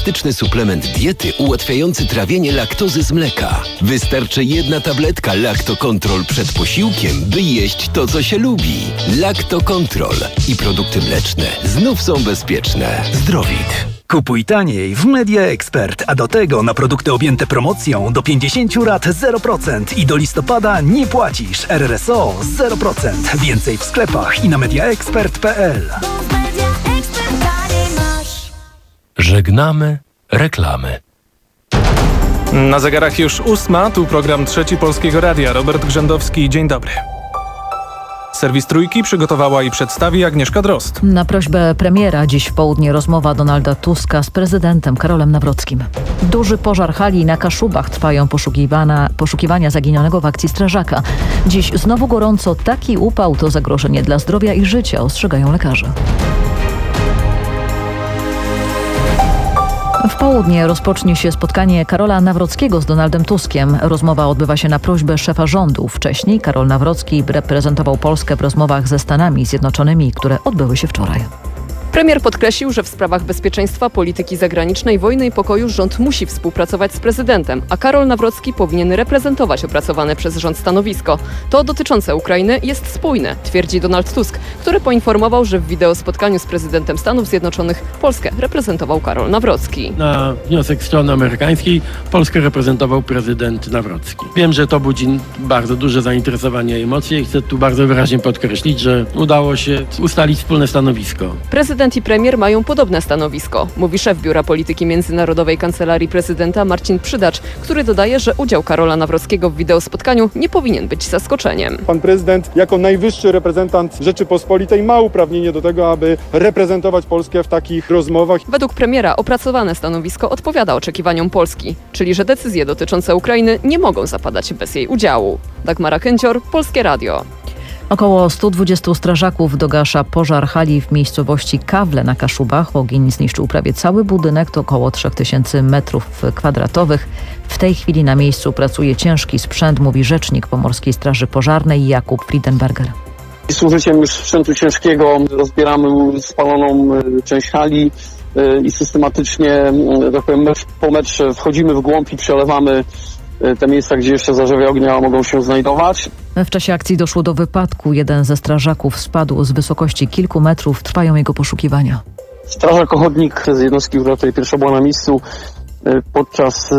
fantastyczny suplement diety ułatwiający trawienie laktozy z mleka. Wystarczy jedna tabletka Lactocontrol przed posiłkiem, by jeść to, co się lubi. Lactocontrol i produkty mleczne znów są bezpieczne. Zdrowit. Kupuj taniej w Media Expert, a do tego na produkty objęte promocją do 50 lat 0% i do listopada nie płacisz. RRSO 0%. Więcej w sklepach i na mediaexpert.pl. Żegnamy reklamy. Na zegarach już 8, tu program Trzeci Polskiego Radia. Robert Grzędowski, dzień dobry. Serwis Trójki przygotowała i przedstawi Agnieszka Drozd. Na prośbę premiera dziś w południe rozmowa Donalda Tuska z prezydentem Karolem Nawrockim. Duży pożar hali na Kaszubach, trwają poszukiwania zaginionego w akcji strażaka. Dziś znowu gorąco, taki upał to zagrożenie dla zdrowia i życia, ostrzegają lekarze. W południe rozpocznie się spotkanie Karola Nawrockiego z Donaldem Tuskiem. Rozmowa odbywa się na prośbę szefa rządu. Wcześniej Karol Nawrocki reprezentował Polskę w rozmowach ze Stanami Zjednoczonymi, które odbyły się wczoraj. Premier podkreślił, że w sprawach bezpieczeństwa, polityki zagranicznej, wojny i pokoju rząd musi współpracować z prezydentem, a Karol Nawrocki powinien reprezentować opracowane przez rząd stanowisko. To dotyczące Ukrainy jest spójne, twierdzi Donald Tusk, który poinformował, że w wideospotkaniu z prezydentem Stanów Zjednoczonych Polskę reprezentował Karol Nawrocki. Na wniosek strony amerykańskiej Polskę reprezentował prezydent Nawrocki. Wiem, że to budzi bardzo duże zainteresowanie i emocje i chcę tu bardzo wyraźnie podkreślić, że udało się ustalić wspólne stanowisko. Prezydent i premier mają podobne stanowisko, mówi szef Biura Polityki Międzynarodowej Kancelarii Prezydenta Marcin Przydacz, który dodaje, że udział Karola Nawrockiego w wideospotkaniu nie powinien być zaskoczeniem. Pan prezydent jako najwyższy reprezentant Rzeczypospolitej ma uprawnienie do tego, aby reprezentować Polskę w takich rozmowach. Według premiera opracowane stanowisko odpowiada oczekiwaniom Polski, czyli że decyzje dotyczące Ukrainy nie mogą zapadać bez jej udziału. Dagmara Kęcior, Polskie Radio. Około 120 strażaków dogasza pożar hali w miejscowości Kawle na Kaszubach. Ogień zniszczył prawie cały budynek, to około 3000 m2. W tej chwili na miejscu pracuje ciężki sprzęt, mówi rzecznik Pomorskiej Straży Pożarnej Jakub Friedenberger. Z użyciem już sprzętu ciężkiego rozbieramy spaloną część hali i systematycznie, tak powiem, metr po metrze wchodzimy w głąb i przelewamy te miejsca, gdzie jeszcze zarzewie ognia mogą się znajdować. W czasie akcji doszło do wypadku. Jeden ze strażaków spadł z wysokości kilku metrów. Trwają jego poszukiwania. Strażak ochotnik z jednostki, która tutaj pierwsza była na miejscu, podczas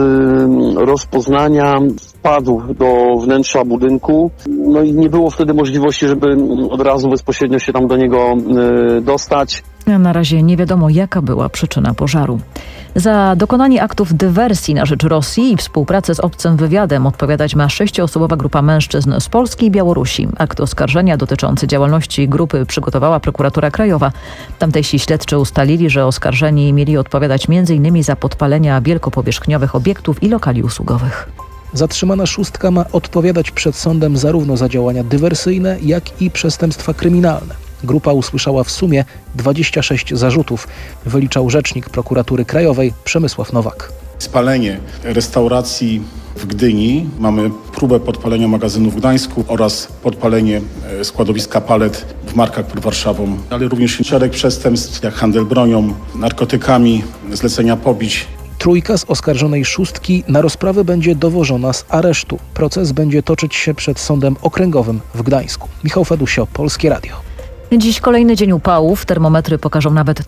rozpoznania wpadł do wnętrza budynku. No i nie było wtedy możliwości, żeby od razu bezpośrednio się tam do niego dostać. Na razie nie wiadomo, jaka była przyczyna pożaru. Za dokonanie aktów dywersji na rzecz Rosji i współpracę z obcym wywiadem odpowiadać ma 6-osobowa grupa mężczyzn z Polski i Białorusi. Akt oskarżenia dotyczący działalności grupy przygotowała Prokuratura Krajowa. Tamtejsi śledczy ustalili, że oskarżeni mieli odpowiadać m.in. za podpalenia wielkopowierzchniowych obiektów i lokali usługowych. Zatrzymana szóstka ma odpowiadać przed sądem zarówno za działania dywersyjne, jak i przestępstwa kryminalne. Grupa usłyszała w sumie 26 zarzutów, wyliczał rzecznik Prokuratury Krajowej Przemysław Nowak. Spalenie restauracji w Gdyni, mamy próbę podpalenia magazynu w Gdańsku oraz podpalenie składowiska palet w Markach pod Warszawą, ale również szereg przestępstw jak handel bronią, narkotykami, zlecenia pobić. Trójka z oskarżonej szóstki na rozprawę będzie dowożona z aresztu. Proces będzie toczyć się przed Sądem Okręgowym w Gdańsku. Michał Fedusio, Polskie Radio. Dziś kolejny dzień upałów. Termometry pokażą nawet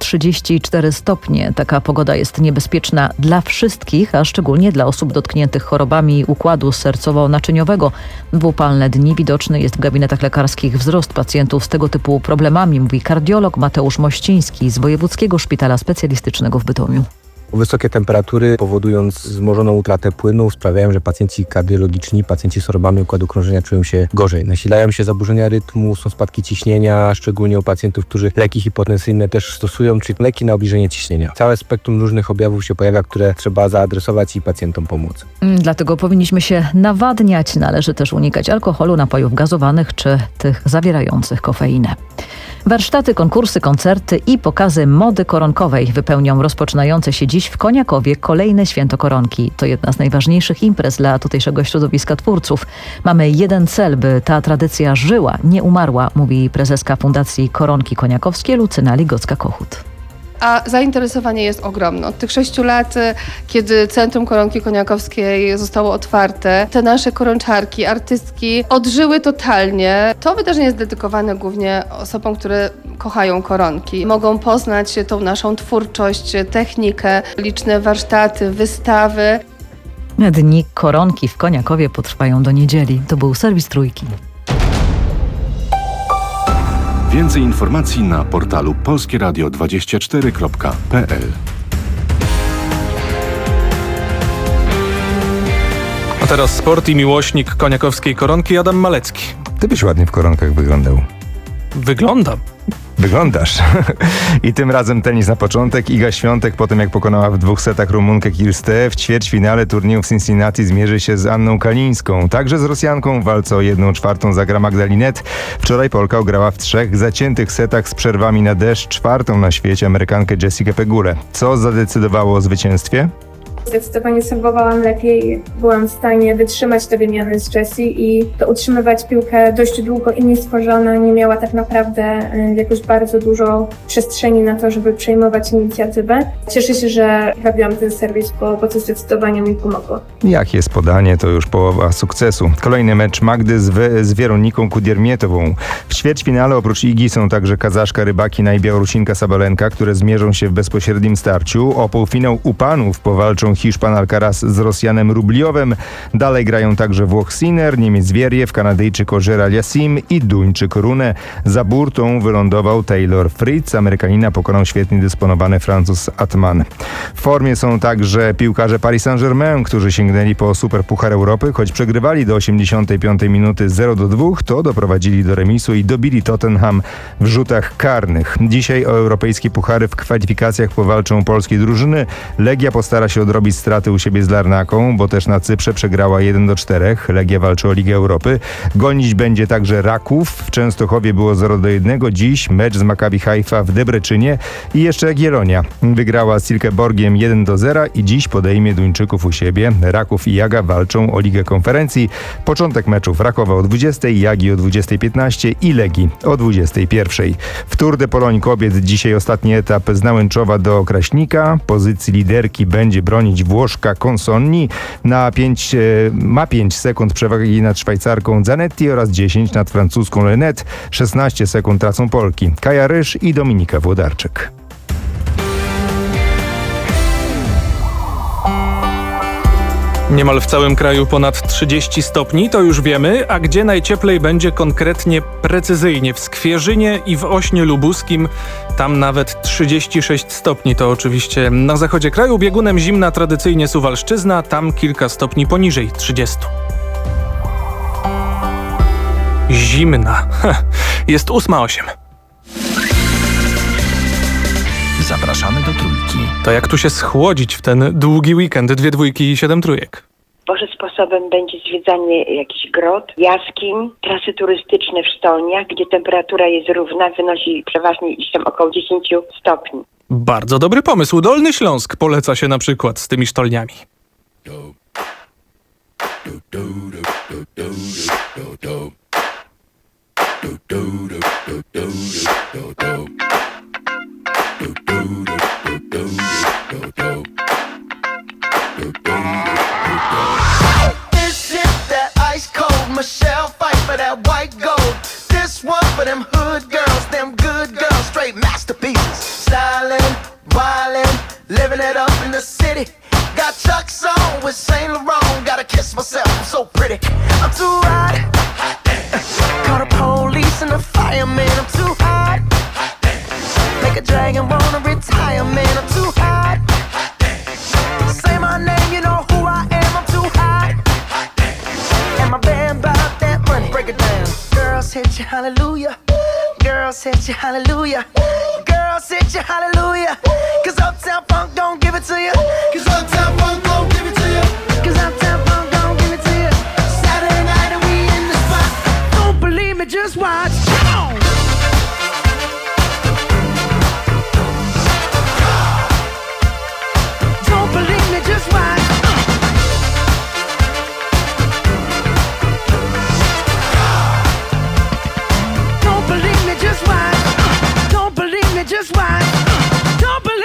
34 stopnie. Taka pogoda jest niebezpieczna dla wszystkich, a szczególnie dla osób dotkniętych chorobami układu sercowo-naczyniowego. W upalne dni widoczny jest w gabinetach lekarskich wzrost pacjentów z tego typu problemami, mówi kardiolog Mateusz Mościński z Wojewódzkiego Szpitala Specjalistycznego w Bytomiu. Wysokie temperatury powodując wzmożoną utratę płynu sprawiają, że pacjenci kardiologiczni, pacjenci z chorobami układu krążenia czują się gorzej. Nasilają się zaburzenia rytmu, są spadki ciśnienia, szczególnie u pacjentów, którzy leki hipotensyjne też stosują, czyli leki na obniżenie ciśnienia. Całe spektrum różnych objawów się pojawia, które trzeba zaadresować i pacjentom pomóc. Dlatego powinniśmy się nawadniać. Należy też unikać alkoholu, napojów gazowanych czy tych zawierających kofeinę. Warsztaty, konkursy, koncerty i pokazy mody koronkowej wypełnią rozpoczynające się dziś w Koniakowie kolejne Święto Koronki. To jedna z najważniejszych imprez dla tutejszego środowiska twórców. Mamy jeden cel, by ta tradycja żyła, nie umarła, mówi prezeska Fundacji Koronki Koniakowskie Lucyna Ligocka-Kochut. a zainteresowanie jest ogromne. Od tych 6 lat, kiedy Centrum Koronki Koniakowskiej zostało otwarte, te nasze koronczarki, artystki odżyły totalnie. To wydarzenie jest dedykowane głównie osobom, które kochają koronki. Mogą poznać tą naszą twórczość, technikę, liczne warsztaty, wystawy. Dni koronki w Koniakowie potrwają do niedzieli. To był serwis Trójki. Więcej informacji na portalu polskieradio24.pl. A teraz sport i miłośnik koniakowskiej koronki Adam Malecki. Ty byś ładnie w koronkach wyglądał. Wyglądam. Wyglądasz. I tym razem tenis na początek. Iga Świątek, po tym jak pokonała w 2 setach Rumunkę Kirstę, w ćwierćfinale turnieju w Cincinnati zmierzy się z Anną Kalińską. Także z Rosjanką w walce o 1/4 zagra Magda Linette. Wczoraj Polka ograła w 3 zaciętych setach z przerwami na deszcz 4. na świecie Amerykankę Jessikę Pegulę. Co zadecydowało o zwycięstwie? Zdecydowanie serwowałam lepiej, byłam w stanie wytrzymać te wymiany z Jessie i to utrzymywać piłkę dość długo i niestworzona, nie miała tak naprawdę jakoś bardzo dużo przestrzeni na to, żeby przejmować inicjatywę. Cieszę się, że robiłam ten serwis, bo to zdecydowanie mi pomogło. Jak jest podanie, to już połowa sukcesu. Kolejny mecz Magdy z Weroniką Kudiermietową. W ćwierćfinale oprócz Igi są także Kazaszka Rybakina i Białorusinka Sabalenka, które zmierzą się w bezpośrednim starciu. O półfinał u panów powalczą Hiszpan Alcaraz z Rosjanem Rubliowem. Dalej grają także Włoch Sinner, Niemiec Wierjew, Kanadyjczyk Ojera Aliassime i Duńczyk Rune. Za burtą wylądował Taylor Fritz. Amerykanina pokonał świetnie dysponowany Francuz Atman. W formie są także piłkarze Paris Saint-Germain, którzy sięgnęli po Superpuchar Europy. Choć przegrywali do 85 minuty 0-2, to doprowadzili do remisu i dobili Tottenham w rzutach karnych. Dzisiaj o europejskie puchary w kwalifikacjach powalczą polskie drużyny. Legia postara się odrobić straty u siebie z Larnaką, bo też na Cyprze przegrała 1-4. Legia walczy o Ligę Europy. Gonić będzie także Raków. W Częstochowie było 0-1. Dziś mecz z Maccabi Haifa w Debreczynie i jeszcze Jagiellonia wygrała z Silkeborgiem 1-0 i dziś podejmie Duńczyków u siebie. Raków i Jaga walczą o Ligę Konferencji. Początek meczów: Rakowa o 20:00, Jagi o 20:15 i Legii o 21:00. W Tour de Pologne kobiet dzisiaj ostatni etap z Nałęczowa do Kraśnika. Pozycji liderki będzie bronić Włoszka Consonni. Ma 5 sekund przewagi nad Szwajcarką Zanetti oraz 10 nad francuską Lynette. 16 sekund tracą Polki Kaja Ryż i Dominika Włodarczyk. Niemal w całym kraju ponad 30 stopni, to już wiemy, a gdzie najcieplej będzie konkretnie, precyzyjnie w Skwierzynie i w Ośnie Lubuskim, tam nawet 36 stopni, to oczywiście na zachodzie kraju. Biegunem zimna tradycyjnie Suwalszczyzna, tam kilka stopni poniżej 30. Zimna. Jest 8:08. Zapraszamy do Trójki. To jak tu się schłodzić w ten długi weekend, 2 dwójki i 7 trójek? Może sposobem będzie zwiedzanie jakichś grot, jaskiń, trasy turystyczne w Sztolniach, gdzie temperatura jest równa, wynosi przeważnie gdzieś tam około 10 stopni. Bardzo dobry pomysł. Dolny Śląsk poleca się na przykład z tymi sztolniami. This is that ice cold Michelle fight for that white gold. This one for them hood girls, them good girls, straight masterpieces. Stylin', wildin', living it up in the city. Got Chuck's on with Saint Laurent. Gotta kiss myself, I'm so pretty. I'm too hot. Call the police and the fireman. I'm too hot. Make a dragon wanna retire, man. I'm too hot. Say my name, you know who I am. I'm too hot. And my band bought that money. Break it down. Girls hit you, hallelujah. Girls hit you, hallelujah. Girls hit you, hallelujah. 'Cause Uptown Funk don't give it to you. 'Cause Uptown Funk don't give it to you. 'Cause Uptown Funk don't give it to you. Saturday night and we in the spot. Don't believe me, just watch. Come on. Don't believe me, just watch. Don't believe me, just watch. Don't believe me, just watch. Don't believe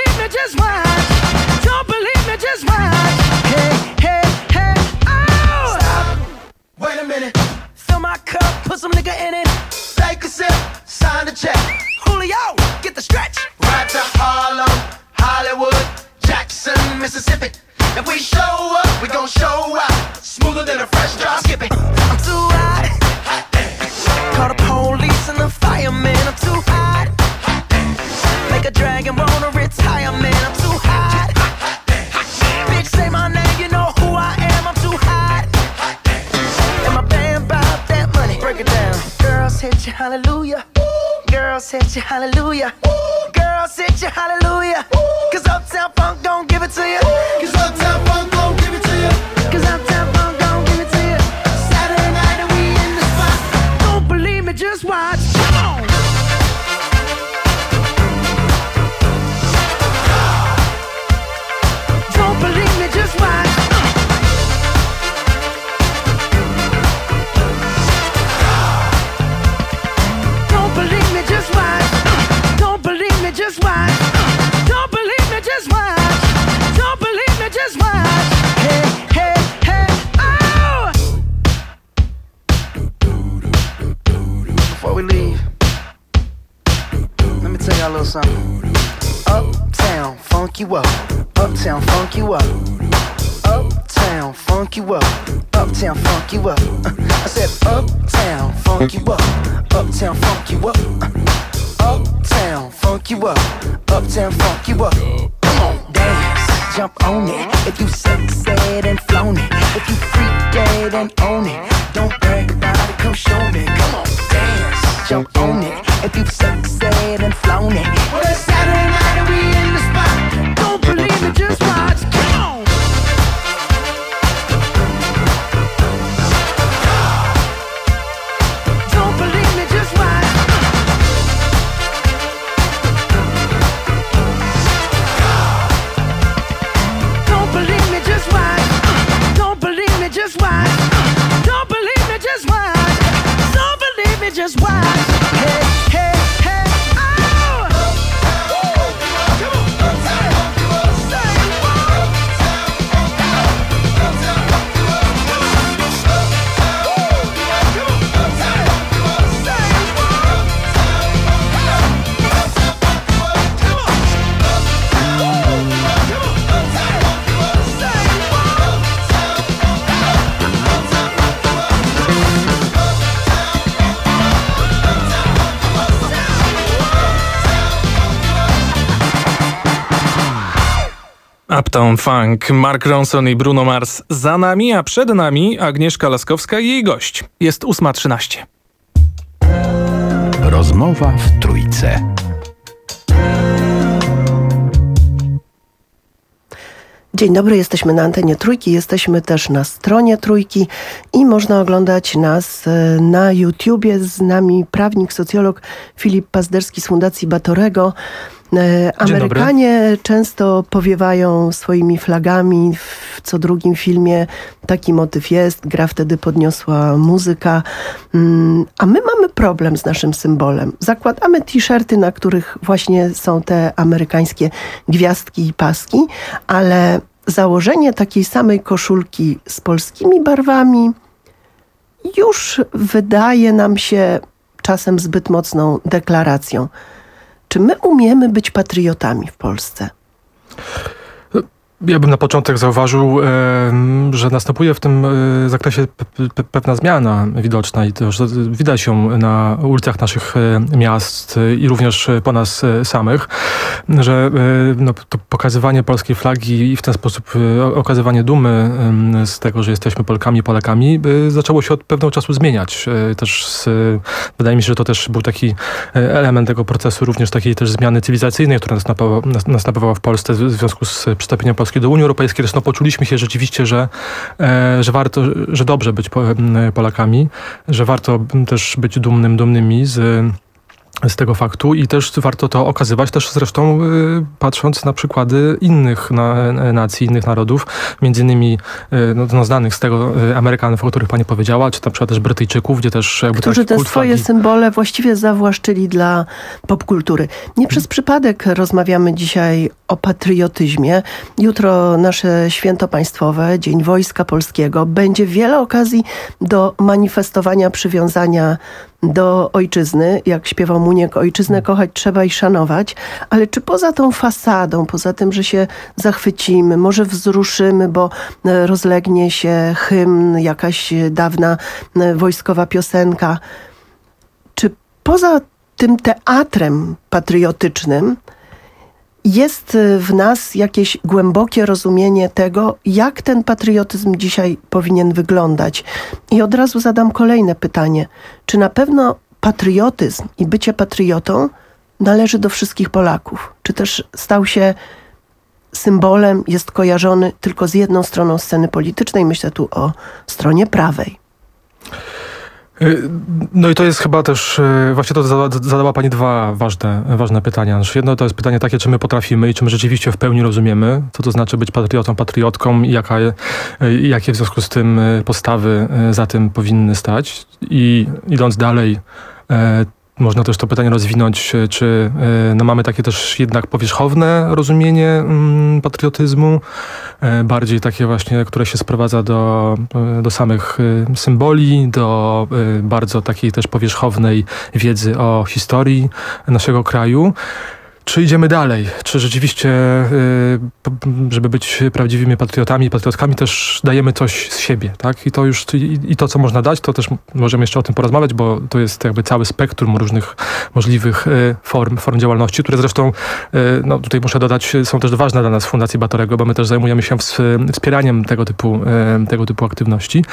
Mississippi. If we show up, we gon' show out. Smoother than a fresh drop skipping. I'm too hot. Call the police and the firemen. I'm too hot. Make a dragon wanna retire, man. I'm too hot. Bitch, say my name, you know who I am. I'm too hot. And my band bought that money. Break it down. Girls hit you, hallelujah. Girls hit you, hallelujah. Girls hit you, hallelujah. Cause Uptown Funk don't give it to you. Cause Uptown Funk don't give it to you. Cause Uptown Funk don't give it to you. Saturday night and we in the spot. Don't believe me, just watch. Come on. Don't believe me, just watch. Don't believe me, just watch. Don't believe me, just watch. Don't believe me, just watch. Don't believe me, just watch. Hey, hey, hey, oh! Before we leave, let me tell y'all a little something. Uptown, funk you up. Uptown, funk you up. Uptown, funk you up. Uptown, funk you up. I said uptown, funk you up. Uptown, funk you up. Uptown, funk you up. Uptown, funk you up. Come on, dance, jump on it. If you sexed and flown it. If you freak dead and own it. Don't brag about it, come show me. Come on, dance, jump on it. If you sexed and flown it. Well, it's Saturday night and we in the spot. Don't believe it, just watch. Come on. Don't believe me, just watch. Don't believe me, just watch. Don't believe me, just watch. Don't believe me, just watch. Don't believe me, just watch. Hey, hey, hey, oh! Uptown Funk, Mark Ronson i Bruno Mars za nami, a przed nami Agnieszka Laskowska i jej gość. Jest 8:13. Rozmowa w Trójce. Dzień dobry, jesteśmy na antenie Trójki, jesteśmy też na stronie Trójki i można oglądać nas na YouTubie. Z nami prawnik, socjolog Filip Pazderski z Fundacji Batorego. Amerykanie często powiewają swoimi flagami. W co drugim filmie taki motyw jest. Gra wtedy podniosła muzyka. A my mamy problem z naszym symbolem. Zakładamy t-shirty, na których właśnie są te amerykańskie gwiazdki i paski, ale założenie takiej samej koszulki z polskimi barwami już wydaje nam się czasem zbyt mocną deklaracją. Czy my umiemy być patriotami w Polsce? Ja bym na początek zauważył, że następuje w tym zakresie pewna zmiana widoczna i to, że widać ją na ulicach naszych miast i również po nas samych, że to pokazywanie polskiej flagi i w ten sposób okazywanie dumy z tego, że jesteśmy Polkami i Polakami zaczęło się od pewnego czasu zmieniać. Wydaje mi się, że to też był taki element tego procesu, również takiej też zmiany cywilizacyjnej, która następowała w Polsce w związku z przystąpieniem Polski do Unii Europejskiej. Poczuliśmy się rzeczywiście, że warto, że dobrze być Polakami, że warto też być dumnymi z tego faktu i też warto to okazywać też zresztą patrząc na przykłady innych nacji, innych narodów, między innymi znanych z tego Amerykanów, o których pani powiedziała, czy na przykład też Brytyjczyków, gdzie też którzy te swoje symbole właściwie zawłaszczyli dla popkultury. Nie przez przypadek rozmawiamy dzisiaj o patriotyzmie. Jutro nasze święto państwowe, Dzień Wojska Polskiego. Będzie wiele okazji do manifestowania przywiązania do ojczyzny. Jak śpiewał Muniek, ojczyznę kochać trzeba i szanować. Ale czy poza tą fasadą, poza tym, że się zachwycimy, może wzruszymy, bo rozlegnie się hymn, jakaś dawna wojskowa piosenka, czy poza tym teatrem patriotycznym jest w nas jakieś głębokie rozumienie tego, jak ten patriotyzm dzisiaj powinien wyglądać? I od razu zadam kolejne pytanie. Czy na pewno patriotyzm i bycie patriotą należy do wszystkich Polaków? Czy też stał się symbolem, jest kojarzony tylko z jedną stroną sceny politycznej? Myślę tu o stronie prawej. No i to jest chyba też, właśnie to zadała Pani dwa ważne pytania. Jedno to jest pytanie takie, czy my potrafimy i czy my rzeczywiście w pełni rozumiemy, co to znaczy być patriotą, patriotką i jakie w związku z tym postawy za tym powinny stać. I idąc dalej, można też to pytanie rozwinąć, czy mamy takie też jednak powierzchowne rozumienie patriotyzmu, bardziej takie właśnie, które się sprowadza do samych symboli, do bardzo takiej też powierzchownej wiedzy o historii naszego kraju. Czy idziemy dalej? Czy rzeczywiście, żeby być prawdziwymi patriotami i patriotkami, też dajemy coś z siebie, tak? I to, co można dać, to też możemy jeszcze o tym porozmawiać, bo to jest jakby cały spektrum różnych możliwych form działalności, które zresztą, no tutaj muszę dodać, są też ważne dla nas w Fundacji Batorego, bo my też zajmujemy się wspieraniem tego typu aktywności.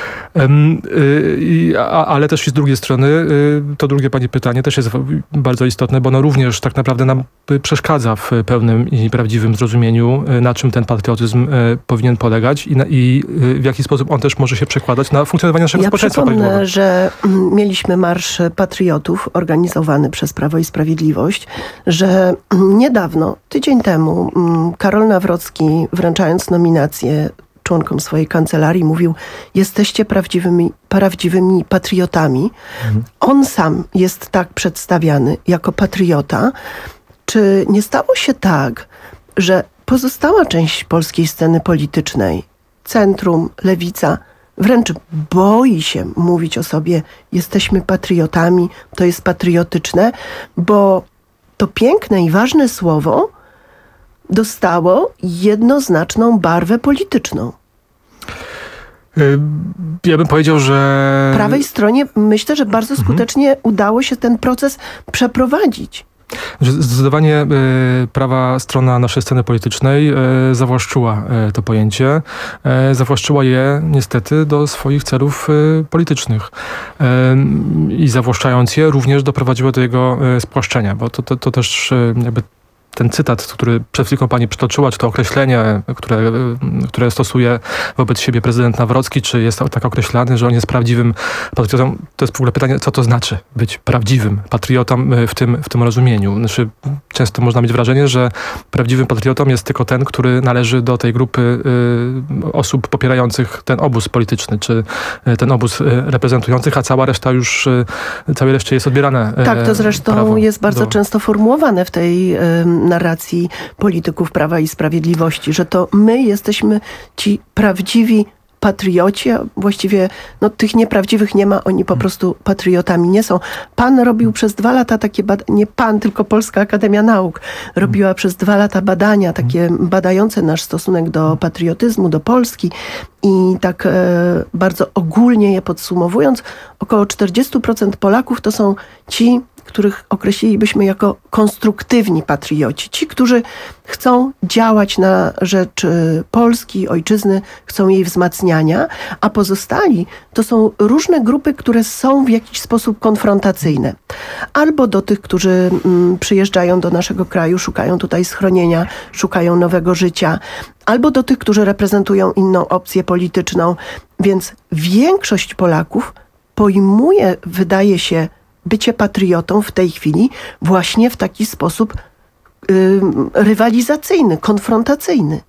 Ale też z drugiej strony to drugie Pani pytanie też jest bardzo istotne, bo ono również tak naprawdę nam przeszkadza w pełnym i prawdziwym zrozumieniu, na czym ten patriotyzm powinien polegać i w jaki sposób on też może się przekładać na funkcjonowanie naszego społeczeństwa. Ja przypomnę, że mieliśmy Marsz Patriotów organizowany przez Prawo i Sprawiedliwość, że niedawno, tydzień temu, Karol Nawrocki, wręczając nominację członkom swojej kancelarii, mówił: jesteście prawdziwymi patriotami. On sam jest tak przedstawiany jako patriota. Czy nie stało się tak, że pozostała część polskiej sceny politycznej, centrum, lewica, wręcz boi się mówić o sobie: jesteśmy patriotami, to jest patriotyczne, bo to piękne i ważne słowo dostało jednoznaczną barwę polityczną. Ja bym powiedział, że Prawej stronie myślę, że bardzo skutecznie udało się ten proces przeprowadzić. Zdecydowanie prawa strona naszej sceny politycznej zawłaszczyła to pojęcie. Zawłaszczyła je niestety do swoich celów politycznych. I zawłaszczając je również doprowadziło do jego spłaszczenia, bo to też jakby ten cytat, który przed chwilą Pani przytoczyła, czy to określenie, które stosuje wobec siebie prezydent Nawrocki, czy jest tak określany, że on jest prawdziwym patriotą, to jest w ogóle pytanie, co to znaczy być prawdziwym patriotą w tym rozumieniu. Znaczy, często można mieć wrażenie, że prawdziwym patriotą jest tylko ten, który należy do tej grupy osób popierających ten obóz polityczny, czy ten obóz reprezentujących, a całej reszcie jest odbierane Tak, to zresztą prawo jest bardzo często formułowane w tej narracji polityków Prawa i Sprawiedliwości, że to my jesteśmy ci prawdziwi patrioci, a właściwie tych nieprawdziwych nie ma, oni po prostu patriotami nie są. Pan robił przez 2 lata takie badania, nie pan, tylko Polska Akademia Nauk robiła przez 2 lata badania, takie badające nasz stosunek do patriotyzmu, do Polski i tak bardzo ogólnie je podsumowując, około 40% Polaków to są ci, których określilibyśmy jako konstruktywni patrioci. Ci, którzy chcą działać na rzecz Polski, ojczyzny, chcą jej wzmacniania, a pozostali to są różne grupy, które są w jakiś sposób konfrontacyjne. Albo do tych, którzy przyjeżdżają do naszego kraju, szukają tutaj schronienia, szukają nowego życia, albo do tych, którzy reprezentują inną opcję polityczną. Więc większość Polaków pojmuje, wydaje się, bycie patriotą w tej chwili właśnie w taki sposób rywalizacyjny, konfrontacyjny.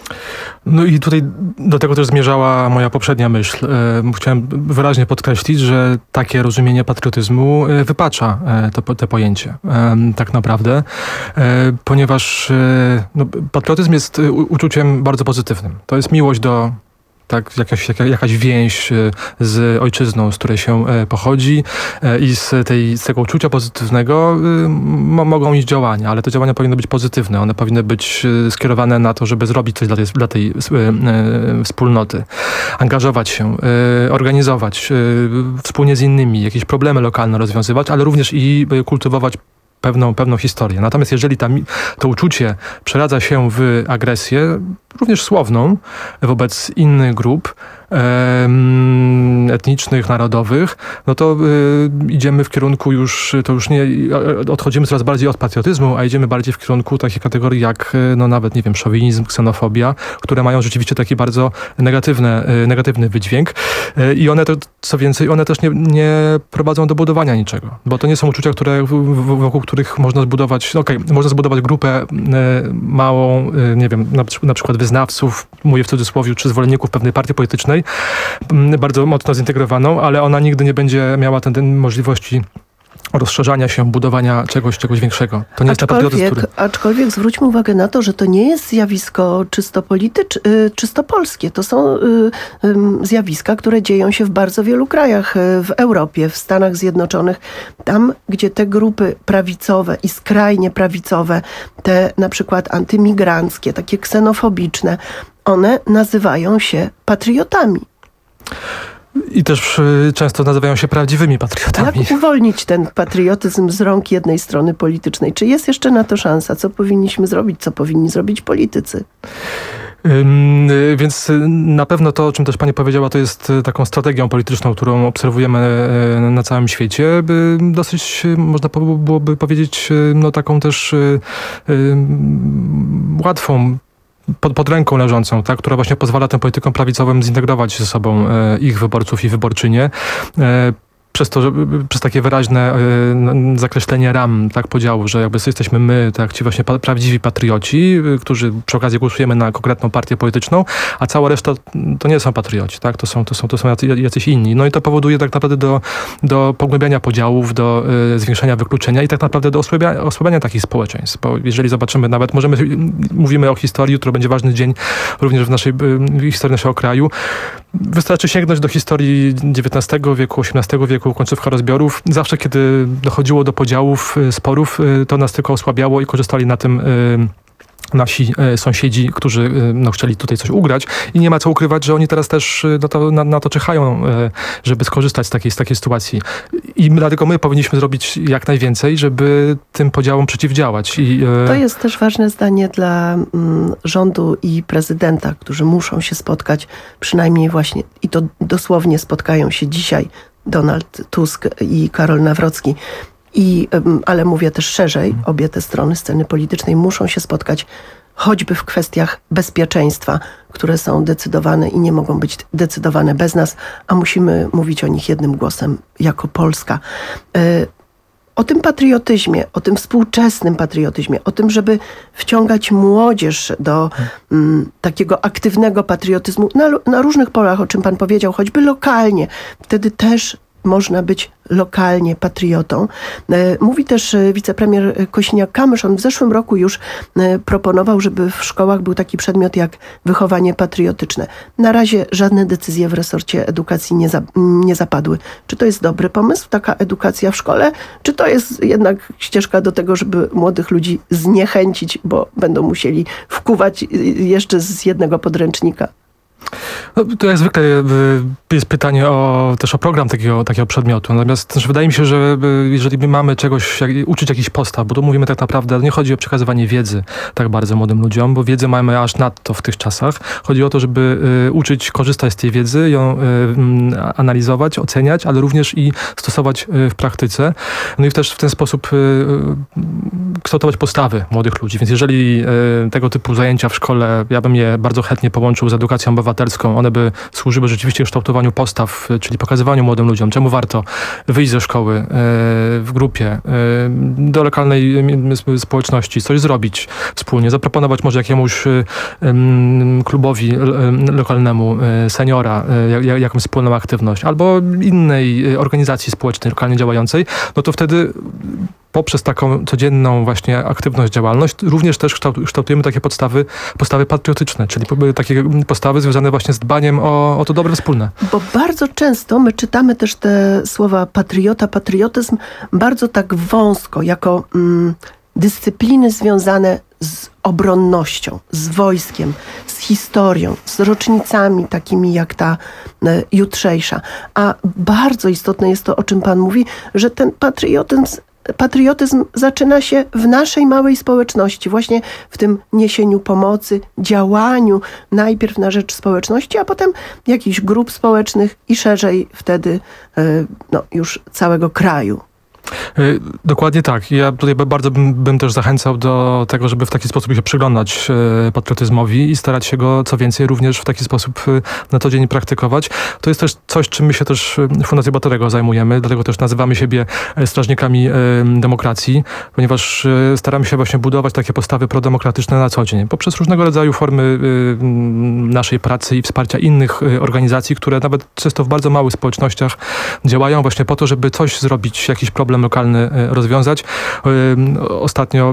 No i tutaj do tego też zmierzała moja poprzednia myśl. Chciałem wyraźnie podkreślić, że takie rozumienie patriotyzmu wypacza to pojęcie tak naprawdę, ponieważ patriotyzm jest uczuciem bardzo pozytywnym. To jest miłość do jakaś więź z ojczyzną, z której się pochodzi i z tego uczucia pozytywnego mogą iść działania, ale te działania powinny być pozytywne. One powinny być skierowane na to, żeby zrobić coś dla tej wspólnoty. Angażować się, organizować wspólnie z innymi, jakieś problemy lokalne rozwiązywać, ale również i kultywować pewną historię. Natomiast jeżeli to uczucie przeradza się w agresję, również słowną, wobec innych grup etnicznych, narodowych, no to idziemy w kierunku odchodzimy coraz bardziej od patriotyzmu, a idziemy bardziej w kierunku takich kategorii jak nawet, nie wiem, szowinizm, ksenofobia, które mają rzeczywiście taki bardzo negatywny wydźwięk i one, co więcej, one też nie prowadzą do budowania niczego, bo to nie są uczucia, wokół których można zbudować, można zbudować grupę małą, nie wiem, na przykład wyznawców, mówię w cudzysłowie, czy zwolenników pewnej partii politycznej, bardzo mocno zintegrowaną, ale ona nigdy nie będzie miała możliwości rozszerzania się, budowania czegoś większego. To nie jest patriotyzm, Aczkolwiek zwróćmy uwagę na to, że to nie jest zjawisko czysto polskie. To są zjawiska, które dzieją się w bardzo wielu krajach w Europie, w Stanach Zjednoczonych. Tam, gdzie te grupy prawicowe i skrajnie prawicowe, te na przykład antymigranckie, takie ksenofobiczne, one nazywają się patriotami. I też często nazywają się prawdziwymi patriotami. Jak uwolnić ten patriotyzm z rąk jednej strony politycznej? Czy jest jeszcze na to szansa? Co powinniśmy zrobić? Co powinni zrobić politycy? Więc na pewno to, o czym też pani powiedziała, to jest taką strategią polityczną, którą obserwujemy na całym świecie. Dosyć, można byłoby powiedzieć, taką też łatwą, pod ręką leżącą, która właśnie pozwala tym politykom prawicowym zintegrować ze sobą ich wyborców i wyborczynie. Przez takie wyraźne zakreślenie ram podziału, że jakby jesteśmy my, ci właśnie prawdziwi patrioci, którzy przy okazji głosujemy na konkretną partię polityczną, a cała reszta to nie są patrioci, to są jacyś inni. No i to powoduje tak naprawdę do pogłębiania podziałów, do zwiększenia wykluczenia i tak naprawdę do osłabiania takich społeczeństw. Bo jeżeli zobaczymy, nawet mówimy o historii, jutro będzie ważny dzień również w historii naszego kraju. Wystarczy sięgnąć do historii XIX wieku, XVIII wieku, końcówka rozbiorów. Zawsze, kiedy dochodziło do podziałów, sporów, to nas tylko osłabiało i korzystali na tym nasi sąsiedzi, którzy chcieli tutaj coś ugrać i nie ma co ukrywać, że oni teraz też na to czyhają, żeby skorzystać z takiej sytuacji. I dlatego my powinniśmy zrobić jak najwięcej, żeby tym podziałom przeciwdziałać. To jest też ważne zdanie dla rządu i prezydenta, którzy muszą się spotkać, przynajmniej właśnie, i to dosłownie spotkają się dzisiaj Donald Tusk i Karol Nawrocki. Ale mówię też szerzej, obie te strony sceny politycznej muszą się spotkać choćby w kwestiach bezpieczeństwa, które są decydowane i nie mogą być decydowane bez nas, a musimy mówić o nich jednym głosem jako Polska. O tym patriotyzmie, o tym współczesnym patriotyzmie, o tym, żeby wciągać młodzież do takiego aktywnego patriotyzmu na różnych polach, o czym pan powiedział, choćby lokalnie. Wtedy też można być lokalnie patriotą. Mówi też wicepremier Kosiniak-Kamysz. On w zeszłym roku już proponował, żeby w szkołach był taki przedmiot jak wychowanie patriotyczne. Na razie żadne decyzje w resorcie edukacji nie zapadły. Czy to jest dobry pomysł, taka edukacja w szkole? Czy to jest jednak ścieżka do tego, żeby młodych ludzi zniechęcić, bo będą musieli wkuwać jeszcze z jednego podręcznika? To jak zwykle jest pytanie też o program takiego przedmiotu. Natomiast też wydaje mi się, że jeżeli mamy uczyć jakichś postaw, bo tu mówimy tak naprawdę, nie chodzi o przekazywanie wiedzy tak bardzo młodym ludziom, bo wiedzę mamy aż nadto w tych czasach. Chodzi o to, żeby uczyć korzystać z tej wiedzy, ją analizować, oceniać, ale również i stosować w praktyce. No i też w ten sposób kształtować postawy młodych ludzi. Więc jeżeli tego typu zajęcia w szkole, ja bym je bardzo chętnie połączył z edukacją obywatelską, one one by służyły rzeczywiście kształtowaniu postaw, czyli pokazywaniu młodym ludziom, czemu warto wyjść ze szkoły w grupie, do lokalnej społeczności, coś zrobić wspólnie, zaproponować może jakiemuś klubowi lokalnemu seniora, jakąś wspólną aktywność, albo innej organizacji społecznej, lokalnie działającej, no to wtedy poprzez taką codzienną właśnie aktywność, działalność również też kształtujemy takie postawy patriotyczne, czyli takie postawy związane właśnie z dbaniem o to dobre wspólne. Bo bardzo często my czytamy też te słowa patriotyzm bardzo tak wąsko, jako dyscypliny związane z obronnością, z wojskiem, z historią, z rocznicami takimi jak ta jutrzejsza. A bardzo istotne jest to, o czym pan mówi, że ten patriotyzm zaczyna się w naszej małej społeczności, właśnie w tym niesieniu pomocy, działaniu najpierw na rzecz społeczności, a potem jakichś grup społecznych i szerzej wtedy już całego kraju. Dokładnie tak. Ja tutaj bardzo bym też zachęcał do tego, żeby w taki sposób się przyglądać patriotyzmowi i starać się go, co więcej, również w taki sposób na co dzień praktykować. To jest też coś, czym my się też w Fundacji Batorego zajmujemy, dlatego też nazywamy siebie strażnikami demokracji, ponieważ staramy się właśnie budować takie postawy prodemokratyczne na co dzień, poprzez różnego rodzaju formy naszej pracy i wsparcia innych organizacji, które nawet często w bardzo małych społecznościach działają właśnie po to, żeby coś zrobić, jakiś problem lokalny rozwiązać. Ostatnio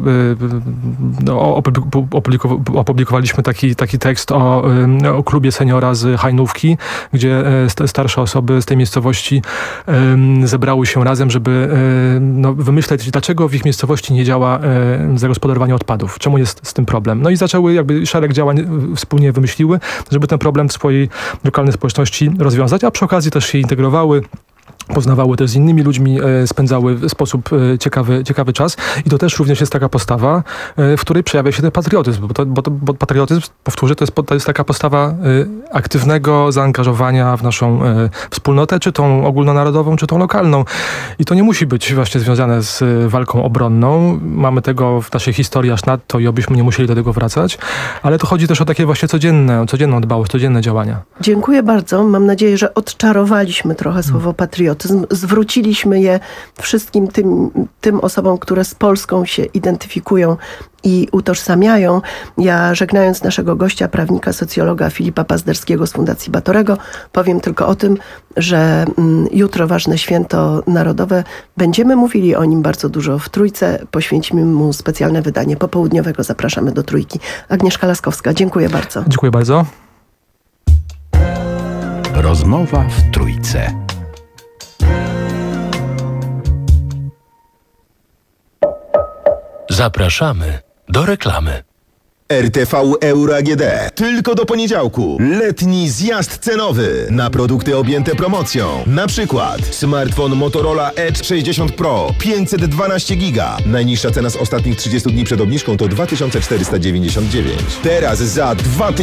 opublikowaliśmy taki tekst o klubie seniora z Hajnówki, gdzie starsze osoby z tej miejscowości zebrały się razem, żeby wymyśleć, dlaczego w ich miejscowości nie działa zagospodarowanie odpadów. Czemu jest z tym problem? No i zaczęły jakby szereg działań wspólnie wymyśliły, żeby ten problem w swojej lokalnej społeczności rozwiązać, a przy okazji też się integrowały, poznawały też z innymi ludźmi, spędzały w sposób ciekawy czas i to też również jest taka postawa, w której przejawia się ten patriotyzm, bo patriotyzm, powtórzę, to jest taka postawa aktywnego zaangażowania w naszą wspólnotę, czy tą ogólnonarodową, czy tą lokalną. I to nie musi być właśnie związane z walką obronną. Mamy tego w naszej historii aż nadto i obyśmy nie musieli do tego wracać, ale to chodzi też o takie właśnie codzienną dbałość, codzienne działania. Dziękuję bardzo. Mam nadzieję, że odczarowaliśmy trochę słowo patriotyzm. Zwróciliśmy je wszystkim tym osobom, które z Polską się identyfikują i utożsamiają. Ja, żegnając naszego gościa, prawnika, socjologa Filipa Pazderskiego z Fundacji Batorego, powiem tylko o tym, że jutro ważne święto narodowe. Będziemy mówili o nim bardzo dużo w Trójce. Poświęcimy mu specjalne wydanie popołudniowego. Zapraszamy do Trójki. Agnieszka Laskowska, dziękuję bardzo. Dziękuję bardzo. Rozmowa w Trójce. Zapraszamy do reklamy. RTV Euro AGD. Tylko do poniedziałku. Letni zjazd cenowy na produkty objęte promocją. Na przykład smartfon Motorola Edge 60 Pro 512 GB. Najniższa cena z ostatnich 30 dni przed obniżką to 2499. Teraz za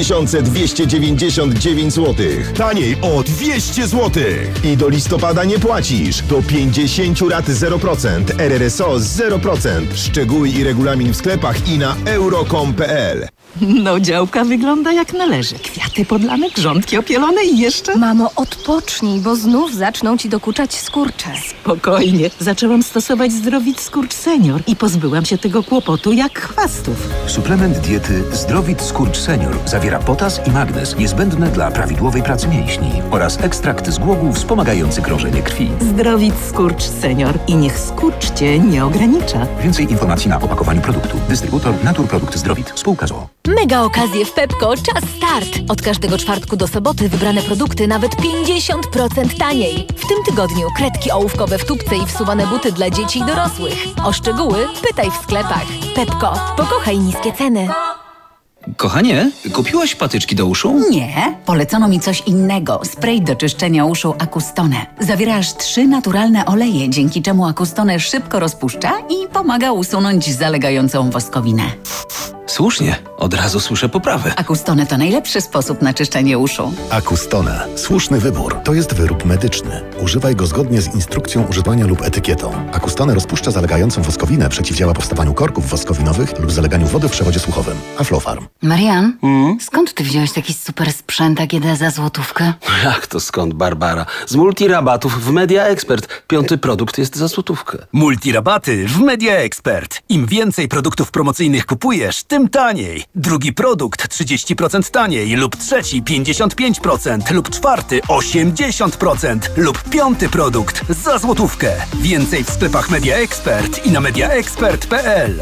2299 zł. Taniej o 200 zł. I do listopada nie płacisz. Do 50 rat 0%. RRSO 0%. Szczegóły i regulamin w sklepach i na euro.com.pl. No, działka wygląda jak należy. Kwiaty podlane, grządki opielone i jeszcze... Mamo, odpocznij, bo znów zaczną ci dokuczać skurcze. Spokojnie. Zaczęłam stosować Zdrowit Skurcz Senior i pozbyłam się tego kłopotu jak chwastów. Suplement diety Zdrowit Skurcz Senior zawiera potas i magnez niezbędne dla prawidłowej pracy mięśni oraz ekstrakt z głogów wspomagający krążenie krwi. Zdrowit Skurcz Senior i niech skurcz cię nie ogranicza. Więcej informacji na opakowaniu produktu. Dystrybutor Naturprodukt Zdrowit. Spółka z o.o. Mega okazje w Pepco. Czas start! Od każdego czwartku do soboty wybrane produkty nawet 50% taniej. W tym tygodniu kredki ołówkowe w tubce i wsuwane buty dla dzieci i dorosłych. O szczegóły pytaj w sklepach. Pepco. Pokochaj niskie ceny. Kochanie, kupiłaś patyczki do uszu? Nie, polecono mi coś innego. Spray do czyszczenia uszu Acustone. Zawiera aż 3 naturalne oleje, dzięki czemu Acustone szybko rozpuszcza i pomaga usunąć zalegającą woskowinę. Słusznie, od razu słyszę poprawę. Acustone to najlepszy sposób na czyszczenie uszu. Acustone. Słuszny wybór. To jest wyrób medyczny. Używaj go zgodnie z instrukcją używania lub etykietą. Acustone rozpuszcza zalegającą woskowinę, przeciwdziała powstawaniu korków woskowinowych lub zaleganiu wody w przewodzie słuchowym. Aflofarm. Marian, skąd ty wziąłeś taki super sprzęt AGD za złotówkę? Jak to skąd, Barbara? Z multirabatów w Media Expert. 5. produkt jest za złotówkę. Multirabaty w Media Expert. Im więcej produktów promocyjnych kupujesz, tym taniej. Drugi produkt 30% taniej lub trzeci 55% lub czwarty 80% lub 5. produkt za złotówkę. Więcej w sklepach Media Expert i na mediaexpert.pl.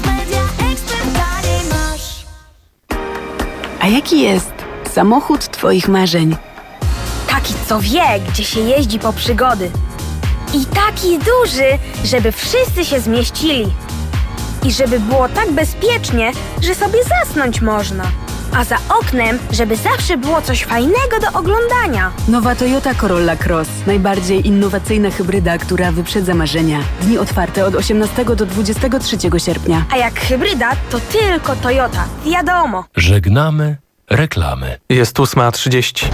A jaki jest samochód twoich marzeń? Taki, co wie, gdzie się jeździ po przygody. I taki duży, żeby wszyscy się zmieścili. I żeby było tak bezpiecznie, że sobie zasnąć można. A za oknem, żeby zawsze było coś fajnego do oglądania. Nowa Toyota Corolla Cross. Najbardziej innowacyjna hybryda, która wyprzedza marzenia. Dni otwarte od 18 do 23 sierpnia. A jak hybryda, to tylko Toyota. Wiadomo. Żegnamy reklamy. Jest 8:30.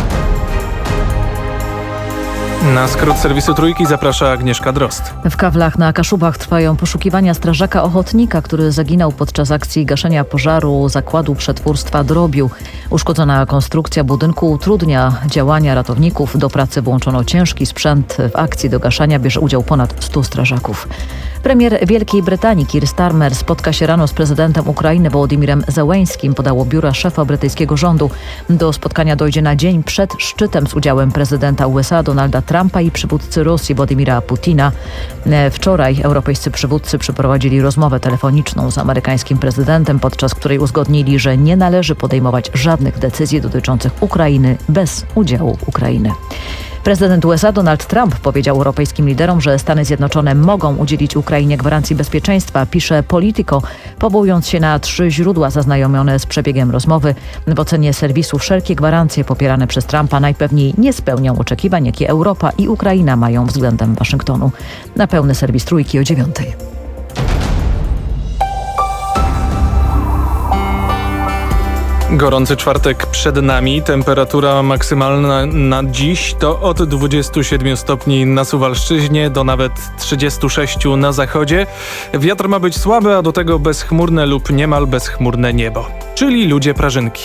Na skrót serwisu Trójki zaprasza Agnieszka Drozd. W Kawlach na Kaszubach trwają poszukiwania strażaka ochotnika, który zaginął podczas akcji gaszenia pożaru zakładu przetwórstwa drobiu. Uszkodzona konstrukcja budynku utrudnia działania ratowników. Do pracy włączono ciężki sprzęt. W akcji do gaszenia bierze udział ponad 100 strażaków. Premier Wielkiej Brytanii Keir Starmer spotka się rano z prezydentem Ukrainy Wołodymirem Zełeńskim, podało biuro szefa brytyjskiego rządu. Do spotkania dojdzie na dzień przed szczytem z udziałem prezydenta USA Donalda Trumpa i przywódcy Rosji Władimira Putina. Wczoraj europejscy przywódcy przeprowadzili rozmowę telefoniczną z amerykańskim prezydentem, podczas której uzgodnili, że nie należy podejmować żadnych decyzji dotyczących Ukrainy bez udziału Ukrainy. Prezydent USA Donald Trump powiedział europejskim liderom, że Stany Zjednoczone mogą udzielić Ukrainie gwarancji bezpieczeństwa, pisze Politico, powołując się na 3 źródła zaznajomione z przebiegiem rozmowy. W ocenie serwisu wszelkie gwarancje popierane przez Trumpa najpewniej nie spełnią oczekiwań, jakie Europa i Ukraina mają względem Waszyngtonu. Na pełny serwis Trójki o 9:00. Gorący czwartek przed nami. Temperatura maksymalna na dziś to od 27 stopni na Suwalszczyźnie do nawet 36 na zachodzie. Wiatr ma być słaby, a do tego bezchmurne lub niemal bezchmurne niebo. Czyli ludzie prażynki.